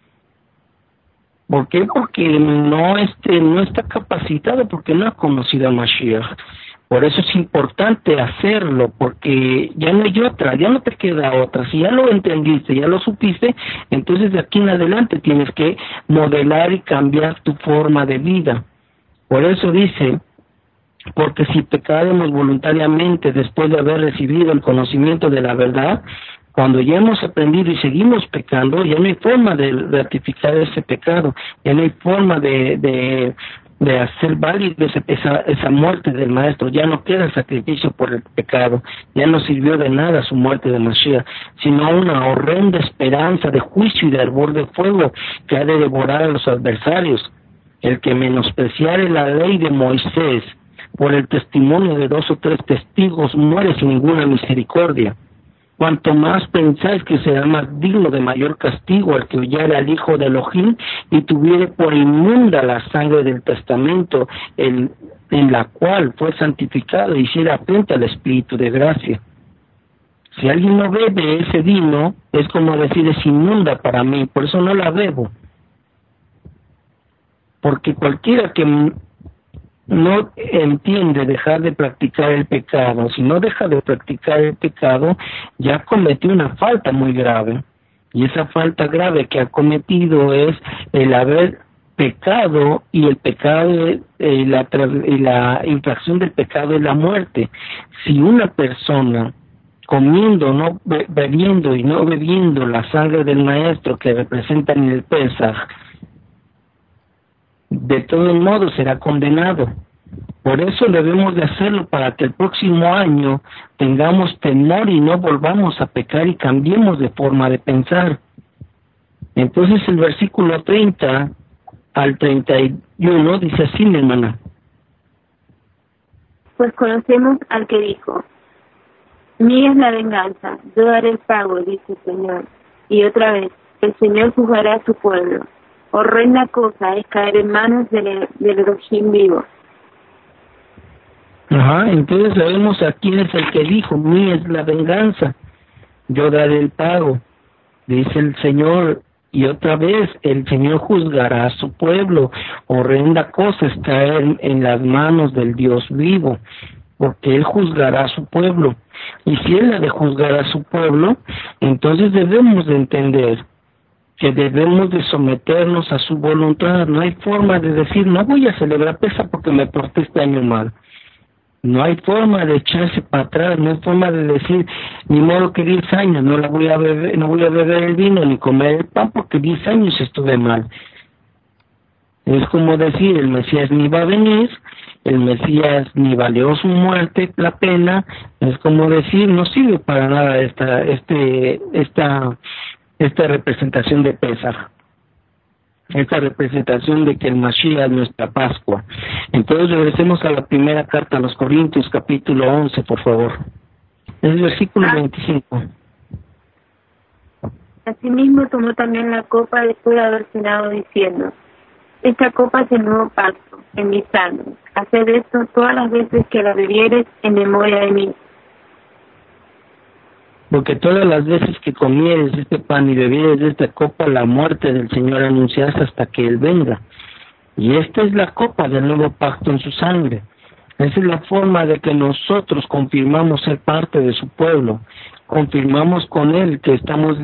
¿Por qué? Porque no está capacitado, porque no ha conocido a Mashiach. Por eso es importante hacerlo, porque ya no hay otra, ya no te queda otra. Si ya lo entendiste, ya lo supiste, entonces de aquí en adelante tienes que modelar y cambiar tu forma de vida. Por eso dice, porque si pecáramos voluntariamente después de haber recibido el conocimiento de la verdad, cuando ya hemos aprendido y seguimos pecando, ya no hay forma de ratificar ese pecado, ya no hay forma de hacer válida esa muerte del maestro, ya no queda sacrificio por el pecado, ya no sirvió de nada su muerte de Mashiach, sino una horrenda esperanza de juicio y de hervor de fuego que ha de devorar a los adversarios. El que menospreciare la ley de Moisés por el testimonio de 2 o 3 testigos muere sin ninguna misericordia. Cuanto más pensáis que será más digno de mayor castigo el que huyere al Hijo de Elohim y tuviere por inmunda la sangre del testamento en la cual fue santificado y hiciera frente al Espíritu de gracia. Si alguien no bebe ese vino, es como decir, es inmunda para mí, por eso no la bebo. Porque cualquiera que no entiende dejar de practicar el pecado, si no deja de practicar el pecado, ya cometió una falta muy grave. Y esa falta grave que ha cometido es el haber pecado, y el pecado y la infracción del pecado es la muerte. Si una persona comiendo, no bebiendo y no bebiendo la sangre del maestro que representa en el Pesaj, de todos modos será condenado. Por eso debemos de hacerlo, para que el próximo año tengamos temor y no volvamos a pecar y cambiemos de forma de pensar. Entonces el versículo 30 al 31 dice así, mi hermana. Pues conocemos al que dijo: mía es la venganza, yo daré el pago, dice el Señor. Y otra vez, el Señor juzgará a su pueblo. Horrenda cosa es caer en manos del Elohim vivo. Ajá, entonces sabemos a quién es el que dijo: mía es la venganza, yo daré el pago, dice el Señor. Y otra vez, el Señor juzgará a su pueblo. Horrenda cosa es caer en las manos del Dios vivo, porque Él juzgará a su pueblo. Y si Él ha de juzgar a su pueblo, entonces debemos de entender que debemos de someternos a su voluntad. No hay forma de decir, no voy a celebrar Pesaj porque me porté este año mal. No hay forma de echarse para atrás, no hay forma de decir, ni modo que 10 años no voy a beber el vino ni comer el pan porque 10 años estuve mal. Es como decir, el Mesías ni va a venir, el Mesías ni valió su muerte, la pena. Es como decir, no sirve para nada esta representación de Pesaj, esta representación de que el Mashiach es nuestra Pascua. Entonces regresemos a la primera carta a los Corintios, capítulo 11, por favor. Es el versículo 25. Asimismo tomó también la copa después de haber cenado, diciendo: esta copa es el nuevo pacto en mi sangre. Haced esto todas las veces que la bebieres en memoria de mí. Porque todas las veces que comieres este pan y bebieres de esta copa, la muerte del Señor anuncias hasta que Él venga. Y esta es la copa del nuevo pacto en su sangre. Esa es la forma de que nosotros confirmamos ser parte de su pueblo. Confirmamos con Él que estamos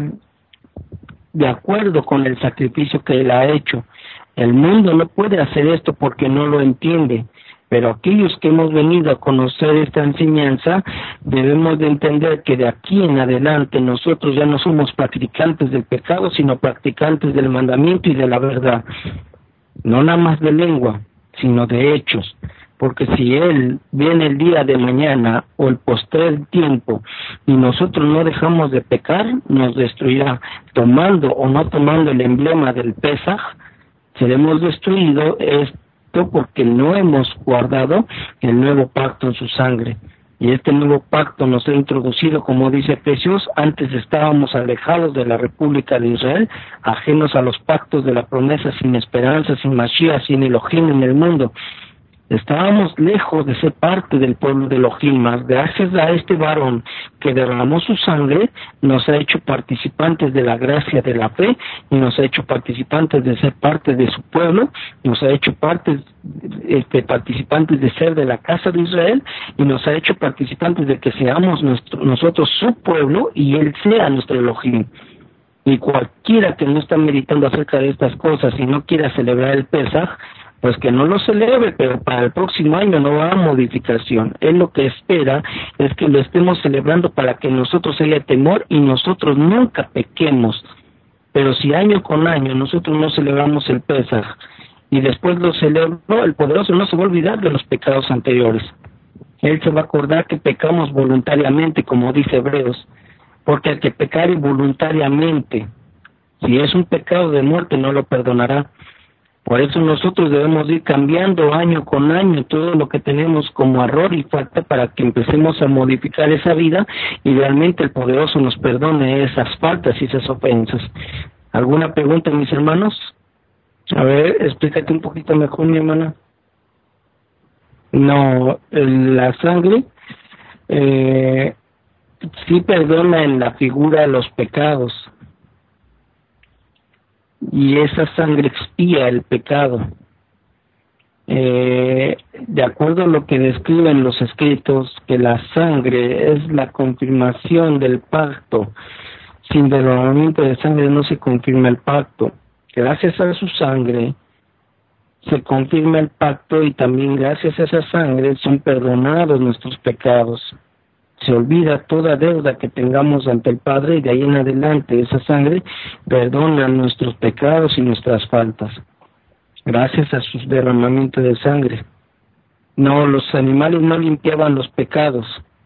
de acuerdo con el sacrificio que Él ha hecho. El mundo no puede hacer esto porque no lo entiende. Pero aquellos que hemos venido a conocer esta enseñanza, debemos de entender que de aquí en adelante nosotros ya no somos practicantes del pecado, sino practicantes del mandamiento y de la verdad. No nada más de lengua, sino de hechos. Porque si Él viene el día de mañana o el postrer tiempo y nosotros no dejamos de pecar, nos destruirá. Tomando o no tomando el emblema del Pesaj, seremos destruidos. Porque no hemos guardado el nuevo pacto en su sangre. Y este nuevo pacto nos ha introducido, como dice Efesios, antes estábamos alejados de la República de Israel, ajenos a los pactos de la promesa, sin esperanza, sin Mashiach, sin Elohim en el mundo. Estábamos lejos de ser parte del pueblo de Elohim, mas gracias a este varón que derramó su sangre, nos ha hecho participantes de la gracia de la fe, y nos ha hecho participantes de ser parte de su pueblo, nos ha hecho participantes de ser de la casa de Israel, y nos ha hecho participantes de que seamos nosotros su pueblo, y Él sea nuestro Elohim. Y cualquiera que no está meditando acerca de estas cosas y no quiera celebrar el Pesaj, pues que no lo celebre, pero para el próximo año no va a modificación. Él lo que espera es que lo estemos celebrando para que nosotros haya temor y nosotros nunca pequemos. Pero si año con año nosotros no celebramos el Pesaj y después lo celebró, el poderoso no se va a olvidar de los pecados anteriores. Él se va a acordar que pecamos voluntariamente, como dice Hebreos, porque el que pecare voluntariamente, si es un pecado de muerte, no lo perdonará. Por eso nosotros debemos ir cambiando año con año todo lo que tenemos como error y falta para que empecemos a modificar esa vida y realmente el poderoso nos perdone esas faltas y esas ofensas. ¿Alguna pregunta, mis hermanos? A ver, explícate un poquito mejor, mi hermana. No, la sangre sí perdona en la figura los pecados y esa sangre expía el pecado. De acuerdo a lo que describen los escritos, que la sangre es la confirmación del pacto. Sin derramamiento de sangre no se confirma el pacto. Gracias a su sangre se confirma el pacto y también gracias a esa sangre son perdonados nuestros pecados. Se olvida toda deuda que tengamos ante el Padre y de ahí en adelante esa sangre perdona nuestros pecados y nuestras faltas. Gracias a su derramamiento de sangre. No, los animales no limpiaban los pecados.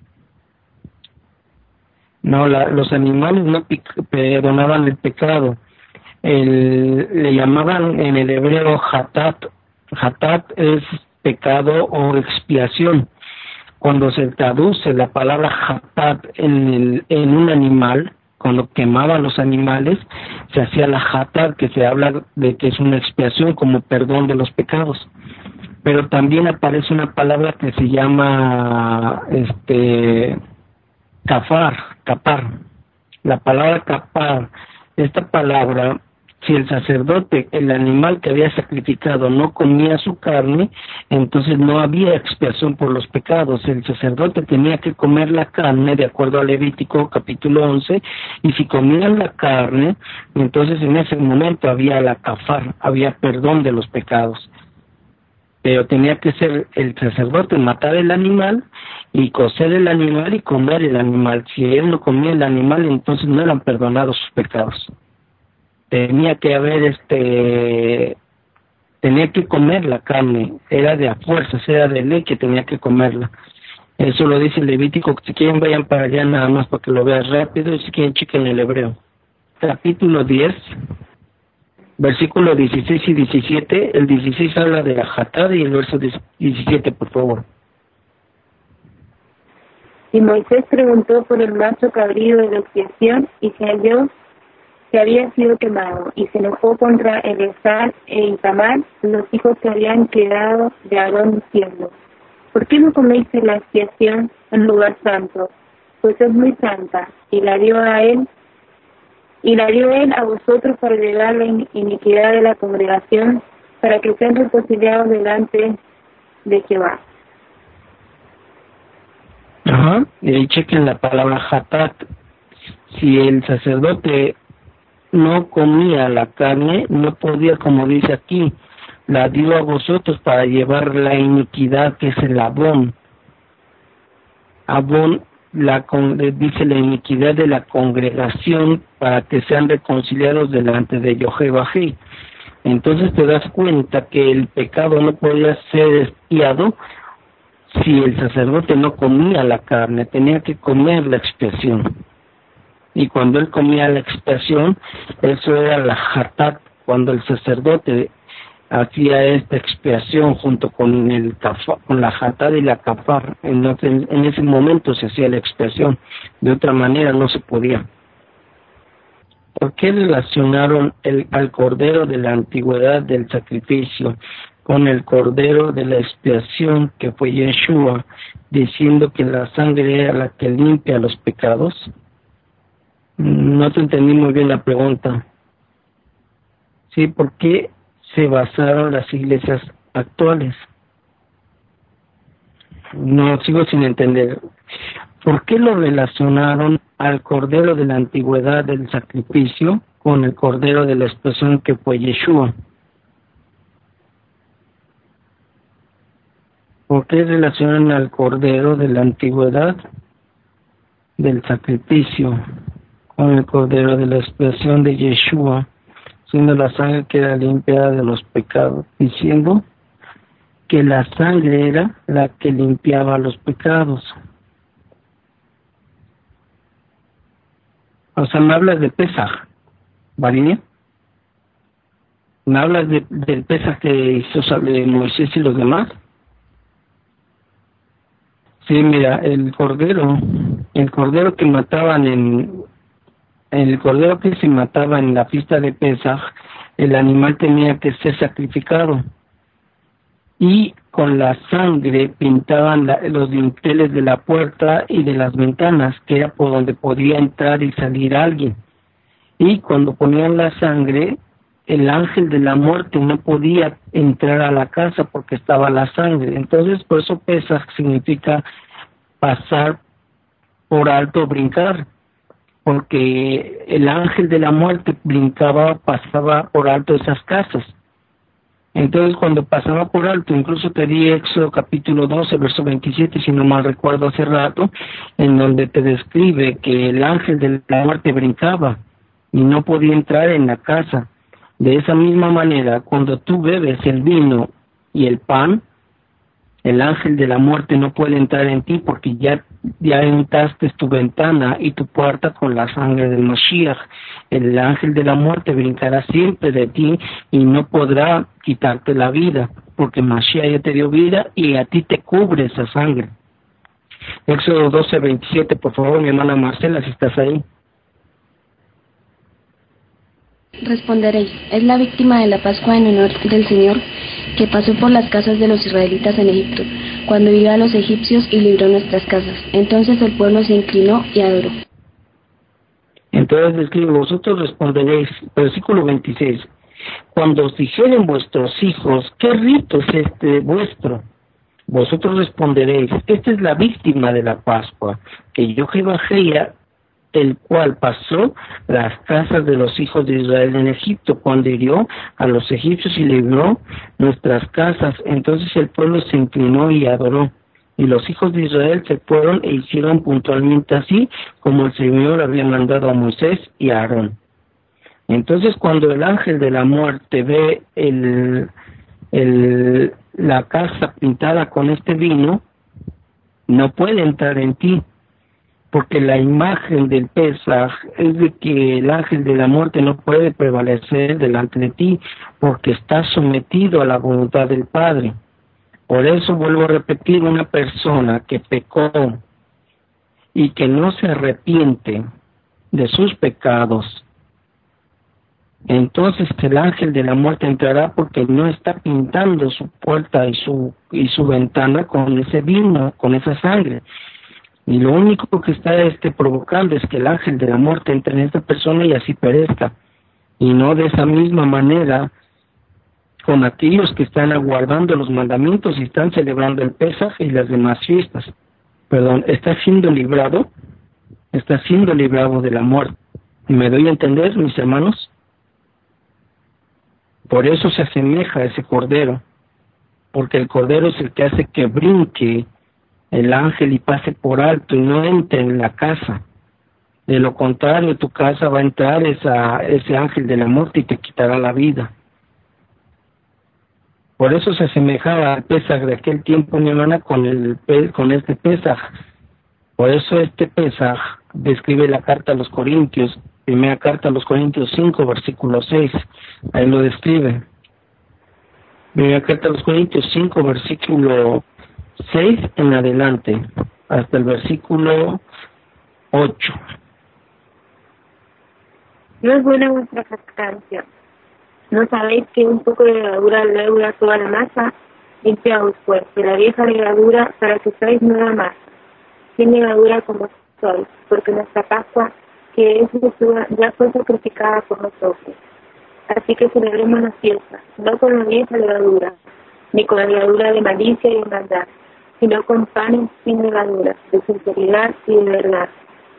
No, los animales no perdonaban el pecado. Le llamaban en el hebreo hatat. Hatat es pecado o expiación. Cuando se traduce la palabra hatat en un animal, cuando quemaban los animales, se hacía la hatat, que se habla de que es una expiación como perdón de los pecados. Pero también aparece una palabra que se llama capar. La palabra capar, esta palabra, si el sacerdote, el animal que había sacrificado, no comía su carne, entonces no había expiación por los pecados. El sacerdote tenía que comer la carne, de acuerdo a Levítico capítulo 11, y si comían la carne, entonces en ese momento había la kafar, había perdón de los pecados. Pero tenía que ser el sacerdote matar el animal y cocer el animal y comer el animal. Si él no comía el animal, entonces no eran perdonados sus pecados. Tenía que haber tenía que comer la carne, era de a fuerzas, era de ley que tenía que comerla. Eso lo dice el Levítico. Si quieren vayan para allá nada más para que lo veas rápido, y si quieren chequen el hebreo. Capítulo 10, versículo 16 y 17, el 16 habla de la hatat y el verso 17, por favor. Y Moisés preguntó por el macho cabrío de la expiación y se halló que había sido quemado, y se enojó contra Eleazar e Itamar, los hijos que habían quedado de Aarón, diciendo: ¿por qué no coméis la expiación en lugar santo? Pues es muy santa, y la dio él a vosotros para llevar la iniquidad de la congregación, para que sean reconciliados delante de Jehová. Ajá, y chequen la palabra hatat. Si el sacerdote no comía la carne, no podía, como dice aquí, la dio a vosotros para llevar la iniquidad, que es el abón. Abón, dice la iniquidad de la congregación, para que sean reconciliados delante de Jehová. Entonces te das cuenta que el pecado no podía ser expiado si el sacerdote no comía la carne, tenía que comer la expiación. Y cuando él comía la expiación, eso era la hatat, cuando el sacerdote hacía esta expiación junto con con la hatat y la kafar. En ese momento se hacía la expiación, de otra manera no se podía. ¿Por qué relacionaron al cordero de la antigüedad del sacrificio con el cordero de la expiación, que fue Yeshua, diciendo que la sangre era la que limpia los pecados? No te entendí muy bien la pregunta. Sí, ¿por qué se basaron las iglesias actuales? No, sigo sin entender. ¿Por qué lo relacionaron al cordero de la antigüedad del sacrificio con el cordero de la expiación, que fue Yeshua? ¿Por qué relacionan al cordero de la antigüedad del sacrificio con el cordero de la expiación de Yeshua, siendo la sangre que era limpiada de los pecados, diciendo que la sangre era la que limpiaba los pecados? O sea, me hablas de Pesaj, ¿Varinia? ¿Me hablas del Pesaj que hizo sobre Moisés y los demás? Sí, mira, el cordero que mataban el cordero que se mataba en la fiesta de Pesaj, el animal tenía que ser sacrificado y con la sangre pintaban los dinteles de la puerta y de las ventanas, que era por donde podía entrar y salir alguien. Y cuando ponían la sangre, el ángel de la muerte no podía entrar a la casa porque estaba la sangre. Entonces, por eso Pesaj significa pasar por alto, brincar, porque el ángel de la muerte pasaba por alto esas casas. Entonces, cuando pasaba por alto, incluso te di Éxodo capítulo 12, verso 27, si no mal recuerdo hace rato, en donde te describe que el ángel de la muerte brincaba y no podía entrar en la casa. De esa misma manera, cuando tú bebes el vino y el pan, el ángel de la muerte no puede entrar en ti porque ya untaste tu ventana y tu puerta con la sangre del Mashiach. El ángel de la muerte brincará siempre de ti y no podrá quitarte la vida, porque Mashiach ya te dio vida y a ti te cubre esa sangre. Éxodo 12, 27, por favor, mi hermana Marcela, si estás ahí. Responderéis, es la víctima de la Pascua en honor del Señor, que pasó por las casas de los israelitas en Egipto, cuando hirió a los egipcios y libró nuestras casas. Entonces el pueblo se inclinó y adoró. Entonces escribe, vosotros responderéis, versículo 26, cuando os dijeren vuestros hijos, ¿qué rito es este vuestro? Vosotros responderéis, esta es la víctima de la Pascua, que yo Jehová, el cual pasó las casas de los hijos de Israel en Egipto, cuando hirió a los egipcios y libró nuestras casas. Entonces el pueblo se inclinó y adoró, y los hijos de Israel se fueron e hicieron puntualmente así como el Señor había mandado a Moisés y a Aarón. Entonces cuando el ángel de la muerte ve la casa pintada con este vino, no puede entrar en ti, porque la imagen del Pesaj es de que el ángel de la muerte no puede prevalecer delante de ti, porque está sometido a la voluntad del Padre. Por eso vuelvo a repetir, una persona que pecó y que no se arrepiente de sus pecados, entonces el ángel de la muerte entrará porque no está pintando su puerta y su ventana con ese vino, con esa sangre. Y lo único que está provocando es que el ángel de la muerte entre en esta persona y así perezca. Y no de esa misma manera con aquellos que están aguardando los mandamientos y están celebrando el Pesaj y las demás fiestas. Perdón, está siendo librado de la muerte. ¿Me doy a entender, mis hermanos? Por eso se asemeja a ese cordero, porque el cordero es el que hace que brinque el ángel y pase por alto y no entre en la casa. De lo contrario, tu casa va a entrar ese ángel de la muerte y te quitará la vida. Por eso se asemejaba al Pesaj de aquel tiempo, mi hermana, con este Pesaj. Por eso este Pesaj describe la carta a los Corintios, primera carta a los Corintios 5, versículo 6. Ahí lo describe. Primera carta a los Corintios 5, versículo 6 en adelante, hasta el versículo 8. No es buena vuestra jactancia. ¿No sabéis que un poco de levadura leuda toda la masa? Limpiaos pues de la vieja levadura para que seáis nueva masa, sin levadura como sois, porque nuestra Pascua, que es Jesús, ya fue sacrificada por nosotros. Así que celebremos la fiesta, no con la vieja levadura, ni con la levadura de malicia y de maldad, sino con panes sin levadura, de sinceridad y de verdad.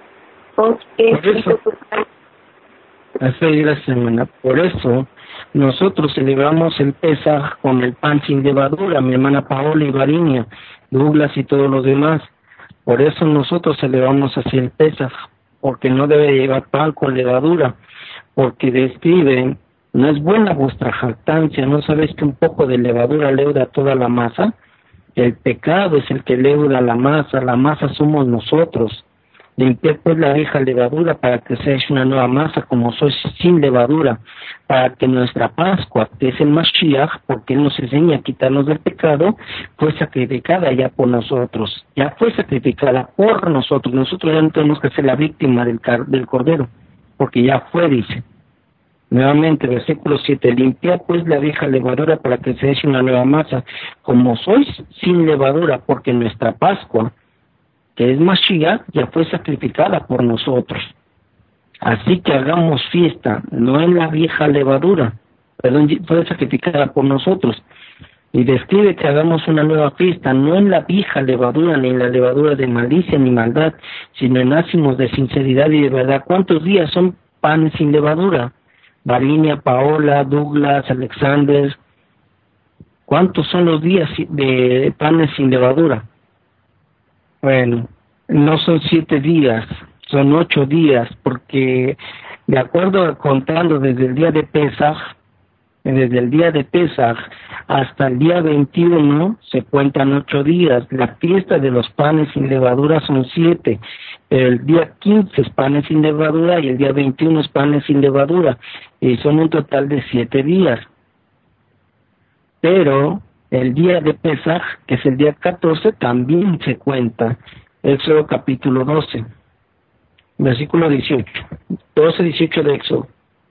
Por eso nosotros celebramos el Pesaj con el pan sin levadura, mi hermana Paola y Varinia, Douglas y todos los demás. Por eso nosotros celebramos así el Pesaj, porque no debe llevar pan con levadura, porque describen, no es buena vuestra jactancia, ¿no sabéis que un poco de levadura leuda toda la masa? El pecado es el que leuda la masa somos nosotros. Limpiad pues la vieja levadura para que seáis una nueva masa, como sois sin levadura, para que nuestra Pascua, que es el Mashiach, porque Él nos enseña a quitarnos del pecado, fue sacrificada ya por nosotros, ya fue sacrificada por nosotros. Nosotros ya no tenemos que ser la víctima del Cordero, porque ya fue, dice. Nuevamente, versículo 7, limpiad pues la vieja levadura para que seáis una nueva masa, como sois sin levadura, porque nuestra Pascua, que es Mashiach, ya fue sacrificada por nosotros. Así que hagamos fiesta, no en la vieja levadura, perdón, fue sacrificada por nosotros. Y describe que hagamos una nueva fiesta, no en la vieja levadura, ni en la levadura de malicia ni maldad, sino en ácimos de sinceridad y de verdad. ¿Cuántos días son panes sin levadura? Varinia, Paola, Douglas, Alexander. ¿Cuántos son los días de panes sin levadura? Bueno, no son 7 días, son 8 días, porque de acuerdo a contando desde el día de Pesaj hasta el día 21 se cuentan 8 días. La fiesta de los panes sin levadura son 7, pero el día 15 es panes sin levadura y el día 21 es panes sin levadura, y son un total de 7 días. Pero el día de Pesaj, que es el día 14, también se cuenta. Éxodo capítulo 12, versículo 18. 12-18 de Éxodo.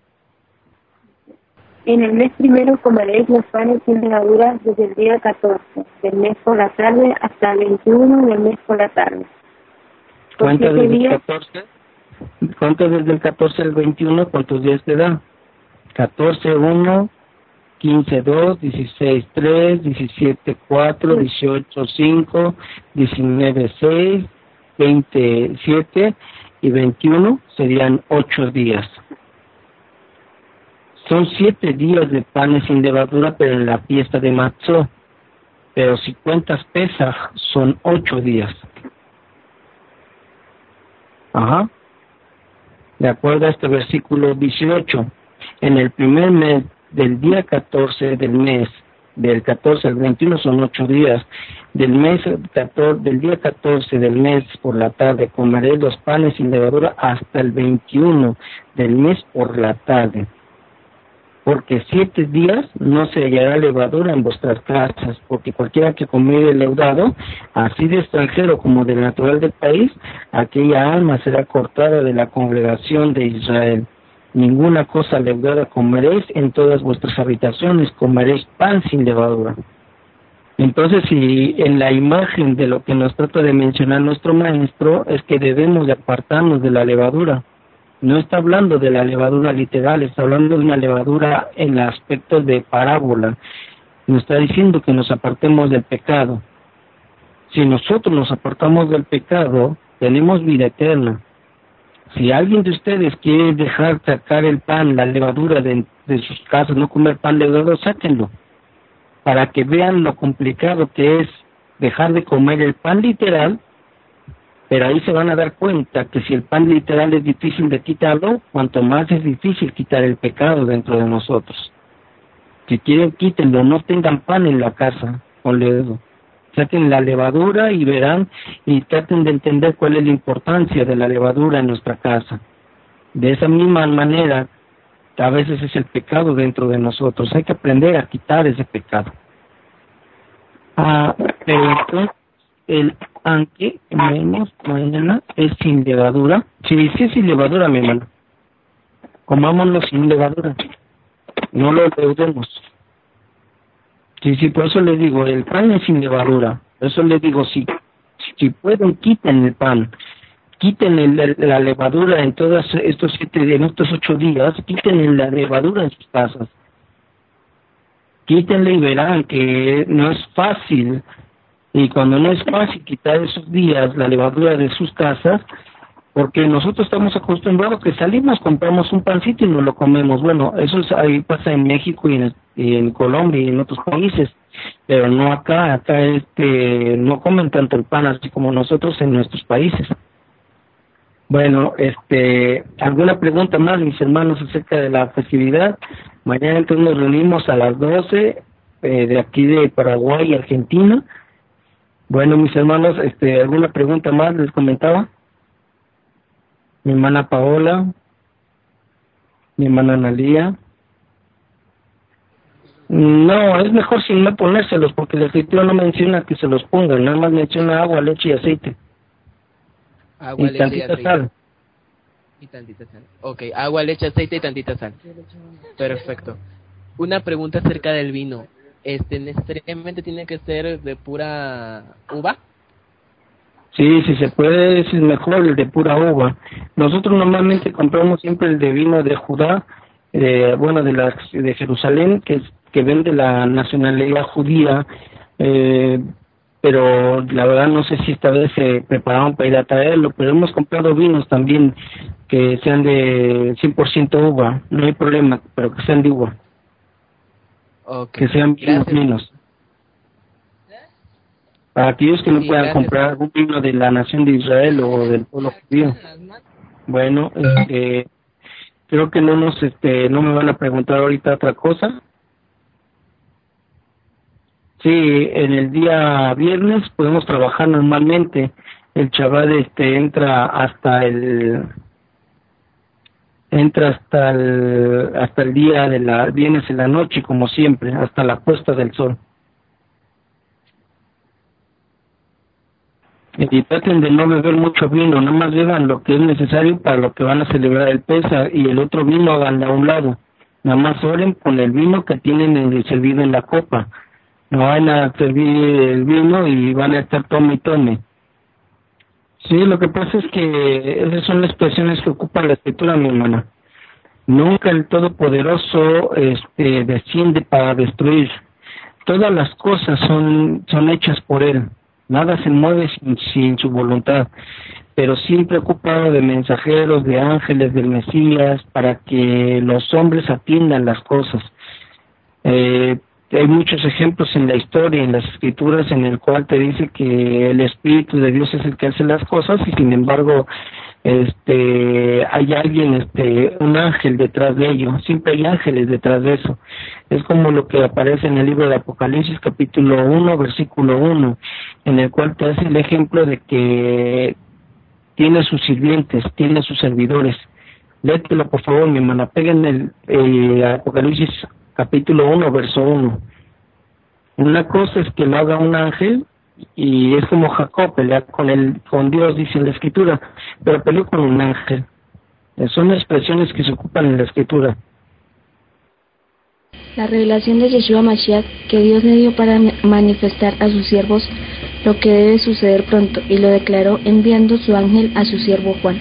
En el mes primero comeréis los panes sin levadura desde el día 14, del mes por la tarde hasta el 21 del mes por la tarde. ¿Cuántas desde el 14? ¿Cuántas desde el 14 al 21? ¿Cuántos días te da? 14, 1... 15, 2, 16, 3, 17, 4, 18, 5, 19, 6, 20, 7 y 21 serían 8 días. Son 7 días de panes sin levadura, pero en la fiesta de Matzot. Pero si cuentas Pesaj, son 8 días. Ajá. De acuerdo a este versículo 18, en el primer mes del día 14 del mes, del 14 al 21 son 8 días. Del día 14 del mes por la tarde comeré los panes sin levadura hasta el 21 del mes por la tarde. Porque 7 días no se hallará levadura en vuestras casas, porque cualquiera que comiere leudado, así de extranjero como del natural del país, aquella alma será cortada de la congregación de Israel. Ninguna cosa leudada comeréis, en todas vuestras habitaciones comeréis pan sin levadura. Entonces, si en la imagen de lo que nos trata de mencionar nuestro maestro, es que debemos de apartarnos de la levadura. No está hablando de la levadura literal, está hablando de una levadura en el aspecto de parábola. Nos está diciendo que nos apartemos del pecado. Si nosotros nos apartamos del pecado, tenemos vida eterna. Si alguien de ustedes quiere dejar sacar el pan, la levadura de sus casas, no comer pan levadado, sáquenlo, para que vean lo complicado que es dejar de comer el pan literal, pero ahí se van a dar cuenta que si el pan literal es difícil de quitarlo, cuanto más es difícil quitar el pecado dentro de nosotros. Si quieren, quítenlo, no tengan pan en la casa con levadura. Saquen la levadura y verán, y traten de entender cuál es la importancia de la levadura en nuestra casa. De esa misma manera, a veces es el pecado dentro de nosotros. Hay que aprender a quitar ese pecado. Pero entonces, el aunque menos mañana es sin levadura. Sí, sí es sin levadura, mi hermano. Comámoslo sin levadura. No lo leudemos. Sí, por eso les digo, el pan es sin levadura. Por eso les digo, si pueden, quiten el pan. Quiten la levadura en todos estos 8 días, quiten la levadura en sus casas. Quítenle y verán que no es fácil. Y cuando no es fácil quitar esos días la levadura de sus casas, porque nosotros estamos acostumbrados que salimos, compramos un pancito y nos lo comemos. Bueno, eso ahí pasa en México y en Colombia y en otros países, pero no acá no comen tanto el pan así como nosotros en nuestros países. Bueno, ¿alguna pregunta más, mis hermanos, acerca de la festividad? Mañana entonces nos reunimos a las 12 de aquí de Paraguay y Argentina. Bueno, mis hermanos, ¿alguna pregunta más les comentaba? mi hermana Paola, mi hermana Analía. No, es mejor sin no ponérselos, porque la escritura no menciona que se los pongan, nada más menciona agua, leche y aceite. Agua, y leche y tantita aceite. sal. Y tantita sal. Ok, agua, leche, aceite y tantita sal. Perfecto. Una pregunta acerca del vino. ¿Necesariamente tiene que ser de pura uva? Sí, si se puede, es mejor el de pura uva. Nosotros normalmente compramos siempre el de vino de Judá, de Jerusalén, que vende la nacionalidad judía, pero la verdad no sé si esta vez se prepararon para ir a traerlo, pero hemos comprado vinos también que sean de 100% uva, no hay problema, pero que sean de uva, Okay. que sean vinos finos. Para aquellos que no Sí, puedan gracias. comprar algún vino de la nación de Israel o del pueblo judío. Bueno, creo que no me van a preguntar ahorita otra cosa. Sí, en el día viernes podemos trabajar normalmente. El chaval entra hasta el día viernes en la noche, como siempre, hasta la puesta del sol. Y traten de no beber mucho vino, nada más beban lo que es necesario para lo que van a celebrar el Pesaj, y el otro vino háganlo a un lado. Nada más oren con el vino que tienen servido en la copa. No van a servir el vino y van a estar tome y tome. Sí, lo que pasa es que esas son las expresiones que ocupa la escritura, mi hermana. Nunca el Todopoderoso desciende para destruir. Todas las cosas son hechas por Él. Nada se mueve sin su voluntad, pero siempre ocupado de mensajeros, de ángeles, del Mesías, para que los hombres atiendan las cosas. Hay muchos ejemplos en la historia, en las escrituras, en el cual te dice que el Espíritu de Dios es el que hace las cosas, y sin embargo hay alguien, un ángel detrás de ello. Siempre hay ángeles detrás de eso. Es como lo que aparece en el libro de Apocalipsis capítulo 1 versículo 1, en el cual te hace el ejemplo de que tiene sus sirvientes, tiene sus servidores. Léetelo por favor, mi hermana, peguen el Apocalipsis capítulo 1 verso 1. Una cosa es que lo haga un ángel, y es como Jacob pelea con Dios, dice en la escritura, pero peleó con un ángel. Son expresiones que se ocupan en la escritura. La revelación de Yeshua Mashiach que Dios le dio para manifestar a sus siervos lo que debe suceder pronto, y lo declaró enviando su ángel a su siervo Juan.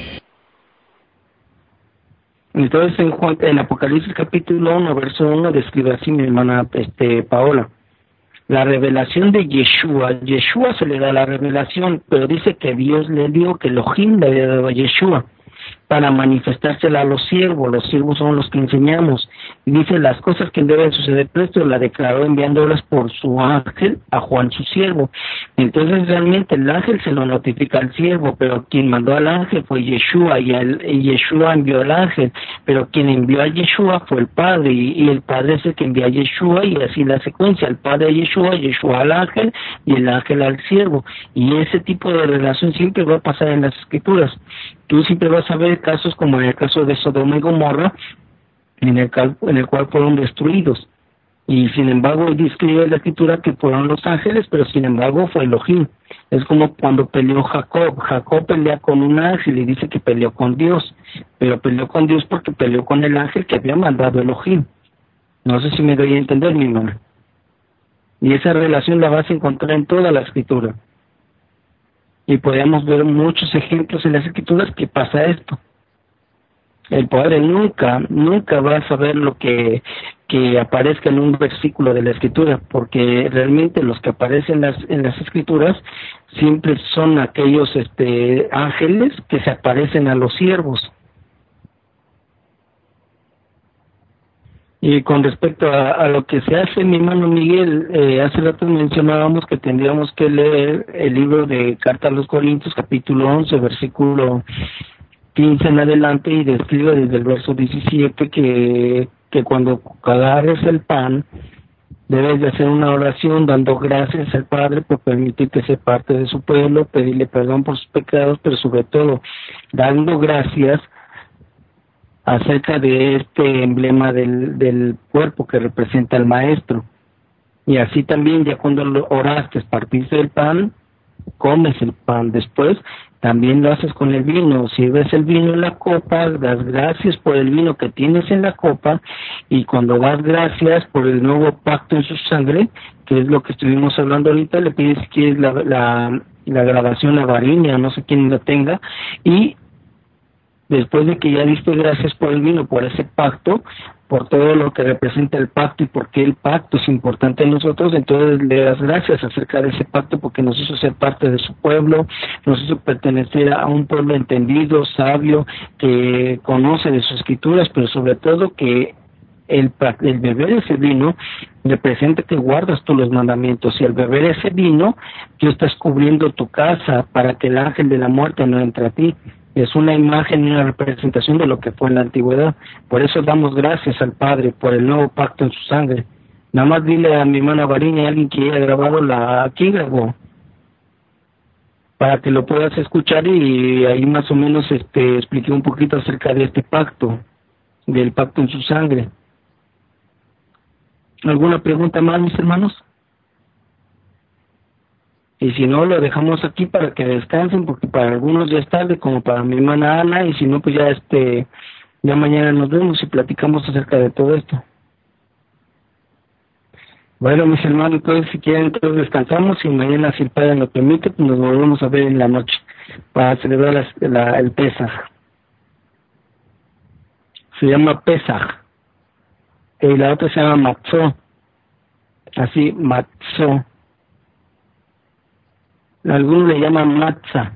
Entonces en Apocalipsis capítulo 1 verso 1 describe así mi hermana Paola. La revelación de Yeshua se le da la revelación, pero dice que Dios le dio, que Elohim le había dado a Yeshua para manifestársela a los siervos son los que enseñamos, y dice las cosas que deben suceder presto, la declaró enviándolas por su ángel a Juan su siervo. Entonces realmente el ángel se lo notifica al siervo, pero quien mandó al ángel fue Yeshua, y Yeshua envió al ángel, pero quien envió a Yeshua fue el Padre, y el Padre es el que envía a Yeshua, y así la secuencia, el Padre a Yeshua al ángel, y el ángel al siervo, y ese tipo de relación siempre va a pasar en las escrituras. Tú siempre vas a ver casos como en el caso de Sodoma y Gomorra, en el cual fueron destruidos, y sin embargo describe la escritura que fueron los ángeles, pero sin embargo fue Elohim. Es como cuando peleó Jacob pelea con un ángel y dice que peleó con Dios, pero peleó con Dios porque peleó con el ángel que había mandado Elohim. No sé si me doy a entender, mi hermano. Y esa relación la vas a encontrar en toda la escritura. Y podemos ver muchos ejemplos en las escrituras que pasa esto. El Padre nunca va a saber lo que aparezca en un versículo de la escritura, porque realmente los que aparecen en las escrituras siempre son aquellos ángeles que se aparecen a los siervos. Y con respecto a lo que se hace, mi hermano Miguel, hace rato mencionábamos que tendríamos que leer el libro de Carta a los Corintios, capítulo 11, versículo 15 en adelante, y describe desde el verso 17 que cuando agarres el pan Debes de hacer una oración dando gracias al Padre por permitir que sea parte de su pueblo, pedirle perdón por sus pecados, pero sobre todo dando gracias acerca de este emblema del cuerpo que representa al Maestro. Y así también, ya cuando oraste, partiste el pan, comes el pan. Después también lo haces con el vino. Sirves el vino en la copa, das gracias por el vino que tienes en la copa, y cuando das gracias por el nuevo pacto en su sangre, que es lo que estuvimos hablando ahorita, le pides si quieres la grabación avariña, no sé quién la tenga, y después de que ya diste gracias por el vino, por ese pacto, por todo lo que representa el pacto y por qué el pacto es importante en nosotros, entonces le das gracias acerca de ese pacto porque nos hizo ser parte de su pueblo, nos hizo pertenecer a un pueblo entendido, sabio, que conoce de sus escrituras, pero sobre todo que el beber ese vino representa que guardas tú los mandamientos, y al beber ese vino tú estás cubriendo tu casa para que el ángel de la muerte no entre a ti. Es una imagen y una representación de lo que fue en la antigüedad. Por eso damos gracias al Padre por el nuevo pacto en su sangre. Nada más dile a mi hermana Variña, alguien que haya grabado aquí grabó, para que lo puedas escuchar, y ahí más o menos expliqué un poquito acerca de este pacto, del pacto en su sangre. ¿Alguna pregunta más, mis hermanos? Y si no, lo dejamos aquí para que descansen, porque para algunos ya es tarde, como para mi hermana Ana, y si no, pues ya mañana nos vemos y platicamos acerca de todo esto. Bueno, mis hermanos, entonces si quieren, entonces descansamos, y mañana, si el Padre nos permite, pues nos volvemos a ver en la noche para celebrar el Pesaj. Se llama Pesaj, y la otra se llama Matzó, así, Matzó. Algunos le llaman matzah.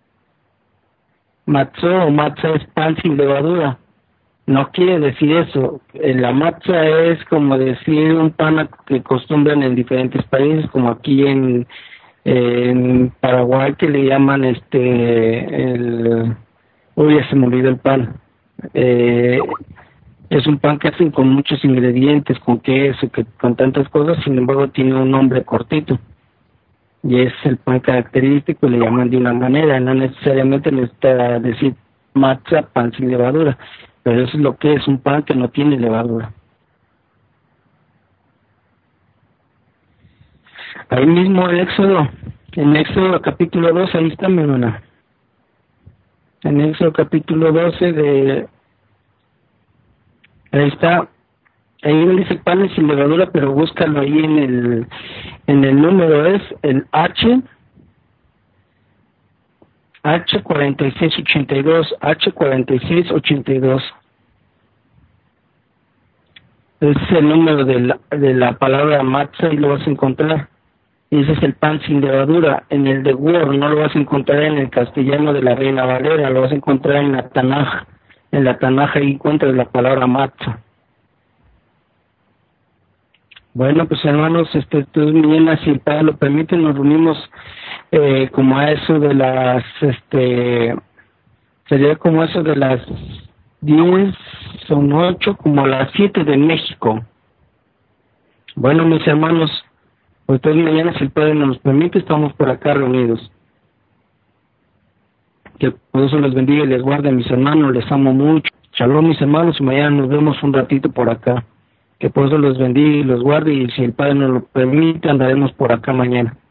Matzó o matzah es pan sin levadura. No quiere decir eso. La matzah es como decir un pan que acostumbran en diferentes países, como aquí en Paraguay, que le llaman ya se me olvidó el pan. Es un pan que hacen con muchos ingredientes, con queso, con tantas cosas, sin embargo tiene un nombre cortito. Y es el pan característico, le llaman de una manera, no necesariamente necesita decir matzah, pan sin levadura, pero eso es lo que es, un pan que no tiene levadura. Ahí mismo en Éxodo capítulo 12, ahí está mi hermana. En Éxodo capítulo 12 ahí está. Ahí no dice panes sin levadura, pero búscalo ahí en el número, es el H4682, H4682. Ese es el número de la palabra matzah, y lo vas a encontrar. Y ese es el pan sin levadura. En el de Word no lo vas a encontrar en el castellano de la Reina Valera, lo vas a encontrar en la Tanaj. En la Tanaj ahí encuentras la palabra matzah. Bueno, pues hermanos, entonces mañana, si el Padre lo permite, nos reunimos como a eso de las, sería como eso de las 10, son 8, como a las 7 de México. Bueno, mis hermanos, pues entonces mañana, si el Padre nos permite, estamos por acá reunidos. Que por eso les bendiga y les guarde, mis hermanos, les amo mucho. Shalom, mis hermanos, y mañana nos vemos un ratito por acá. Que por eso los bendiga y los guarde, y si el Padre nos lo permite, andaremos por acá mañana.